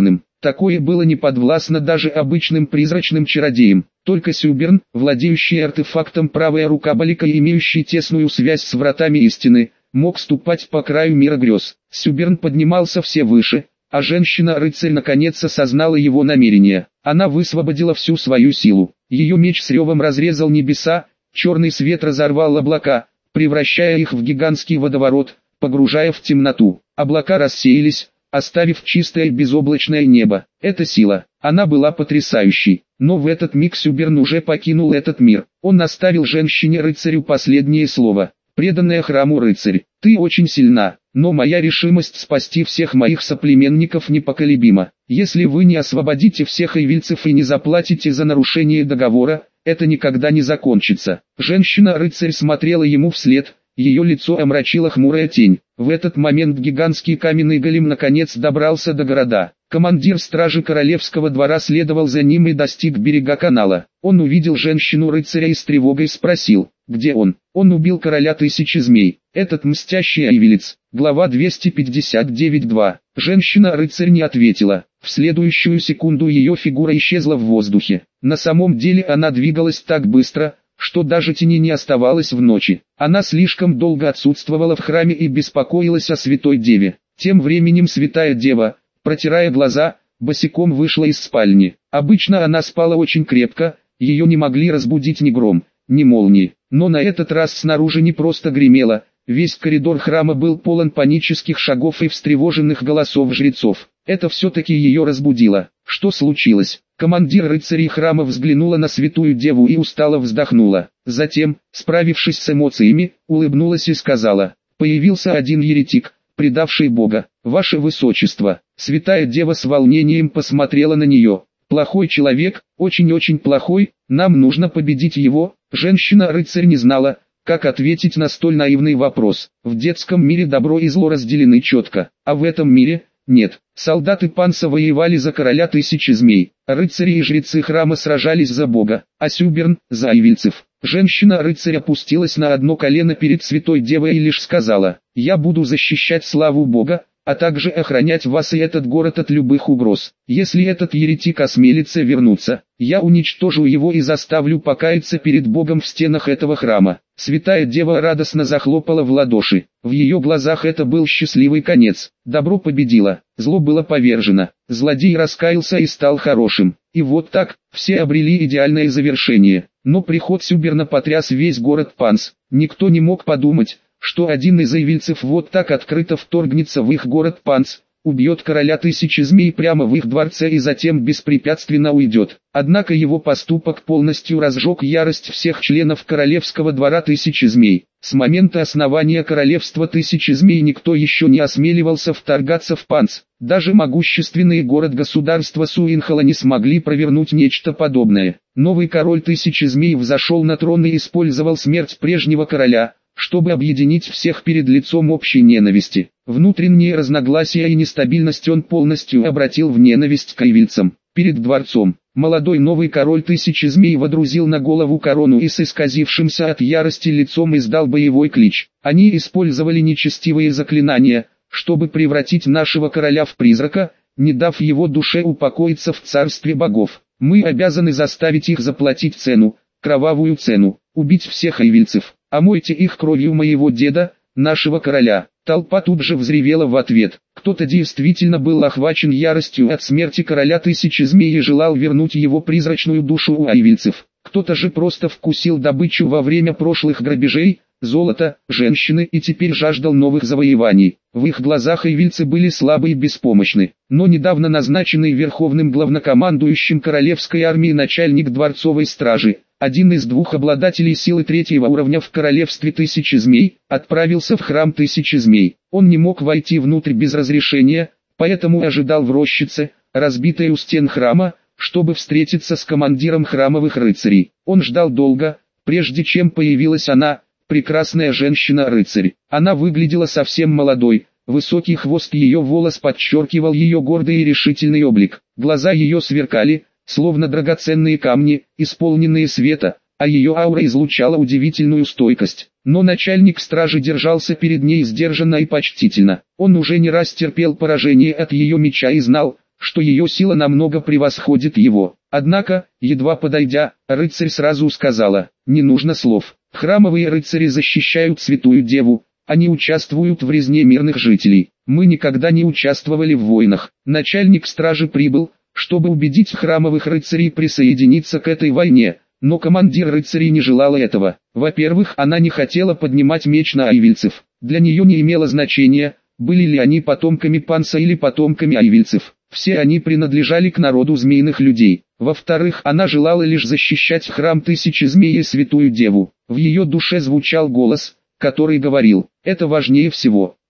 Такое было не подвластно даже обычным призрачным чародеям. Только Сюберн, владеющий артефактом правая рука Балика и имеющий тесную связь с вратами истины, мог ступать по краю мира грез. Сюберн поднимался все выше, а женщина-рыцарь наконец осознала его намерение. Она высвободила всю свою силу. Ее меч с ревом разрезал небеса, черный свет разорвал облака, превращая их в гигантский водоворот, погружая в темноту. Облака рассеялись, оставив чистое безоблачное небо. Эта сила, она была потрясающей. Но в этот миг Сюберн уже покинул этот мир. Он оставил женщине-рыцарю последнее слово. «Преданная храму рыцарь, ты очень сильна, но моя решимость спасти всех моих соплеменников непоколебима. Если вы не освободите всех эйвильцев и не заплатите за нарушение договора, это никогда не закончится». Женщина-рыцарь смотрела ему вслед, ее лицо омрачила хмурая тень. В этот момент гигантский каменный голем наконец добрался до города. Командир стражи королевского двора следовал за ним и достиг берега канала. Он увидел женщину-рыцаря и с тревогой спросил, где он? Он убил короля тысячи змей. Этот мстящий айвилец. Глава двести пятьдесят девять два. Женщина-рыцарь не ответила. В следующую секунду ее фигура исчезла в воздухе. На самом деле она двигалась так быстро, что даже тени не оставалось в ночи. Она слишком долго отсутствовала в храме и беспокоилась о святой деве. Тем временем святая дева, протирая глаза, босиком вышла из спальни. Обычно она спала очень крепко, ее не могли разбудить ни гром, ни молнии. Но на этот раз снаружи не просто гремело, весь коридор храма был полон панических шагов и встревоженных голосов жрецов. Это все-таки ее разбудило. Что случилось? Командир рыцарей храма взглянула на святую деву и устало вздохнула. Затем, справившись с эмоциями, улыбнулась и сказала: «Появился один еретик, предавший Бога. Ваше Высочество». Святая дева с волнением посмотрела на нее. «Плохой человек, очень-очень плохой, нам нужно победить его». Женщина-рыцарь не знала, как ответить на столь наивный вопрос. В детском мире добро и зло разделены четко, а в этом мире – нет. Солдаты Панса воевали за короля тысячи змей, рыцари и жрецы храма сражались за Бога, а Сюберн – за айвильцев. Женщина-рыцарь опустилась на одно колено перед святой девой и лишь сказала: «Я буду защищать славу Бога, а также охранять вас и этот город от любых угроз. Если этот еретик осмелится вернуться, я уничтожу его и заставлю покаяться перед Богом в стенах этого храма». Святая дева радостно захлопала в ладоши. В ее глазах это был счастливый конец. Добро победило, зло было повержено, злодей раскаялся и стал хорошим. И вот так, все обрели идеальное завершение. Но приход Сюберна потряс весь город Панс. Никто не мог подумать, что один из айвильцев вот так открыто вторгнется в их город Панс, убьет короля тысячи змей прямо в их дворце и затем беспрепятственно уйдет. Однако его поступок полностью разжег ярость всех членов королевского двора тысячи змей. С момента основания королевства тысячи змей никто еще не осмеливался вторгаться в Панс. Даже могущественные город-государства Суинхола не смогли провернуть нечто подобное. Новый король тысячи змей взошел на трон и использовал смерть прежнего короля, чтобы объединить всех перед лицом общей ненависти. Внутренние разногласия и нестабильность он полностью обратил в ненависть к айвильцам. Перед дворцом, молодой новый король тысячи змей водрузил на голову корону и с исказившимся от ярости лицом издал боевой клич. Они использовали нечестивые заклинания, чтобы превратить нашего короля в призрака, не дав его душе упокоиться в царстве богов. Мы обязаны заставить их заплатить цену, кровавую цену, убить всех айвильцев. Омойте их кровью моего деда, нашего короля». Толпа тут же взревела в ответ. Кто-то действительно был охвачен яростью от смерти короля тысячи змей и желал вернуть его призрачную душу у айвильцев. Кто-то же просто вкусил добычу во время прошлых грабежей, золото, женщины и теперь жаждал новых завоеваний. В их глазах айвильцы были слабы и беспомощны. Но недавно назначенный верховным главнокомандующим королевской армии начальник дворцовой стражи, один из двух обладателей силы третьего уровня в королевстве тысячи змей, отправился в храм тысячи змей. Он не мог войти внутрь без разрешения, поэтому ожидал в рощице, разбитой у стен храма, чтобы встретиться с командиром храмовых рыцарей. Он ждал долго, прежде чем появилась она, прекрасная женщина-рыцарь. Она выглядела совсем молодой, высокий хвост ее волос подчеркивал ее гордый и решительный облик. Глаза ее сверкали, словно драгоценные камни, исполненные света, а ее аура излучала удивительную стойкость. Но начальник стражи держался перед ней сдержанно и почтительно. Он уже не раз терпел поражение от ее меча и знал, что ее сила намного превосходит его. Однако, едва подойдя, рыцарь сразу сказала: «Не нужно слов. Храмовые рыцари защищают святую деву, они участвуют в резне мирных жителей. Мы никогда не участвовали в войнах». Начальник стражи прибыл, чтобы убедить храмовых рыцарей присоединиться к этой войне, но командир рыцарей не желала этого. Во-первых, она не хотела поднимать меч на айвильцев. Для нее не имело значения, были ли они потомками Панса или потомками айвильцев. Все они принадлежали к народу змеиных людей. Во-вторых, она желала лишь защищать храм Тысячи Змей и Святую Деву. В ее душе звучал голос, который говорил: «Это важнее всего».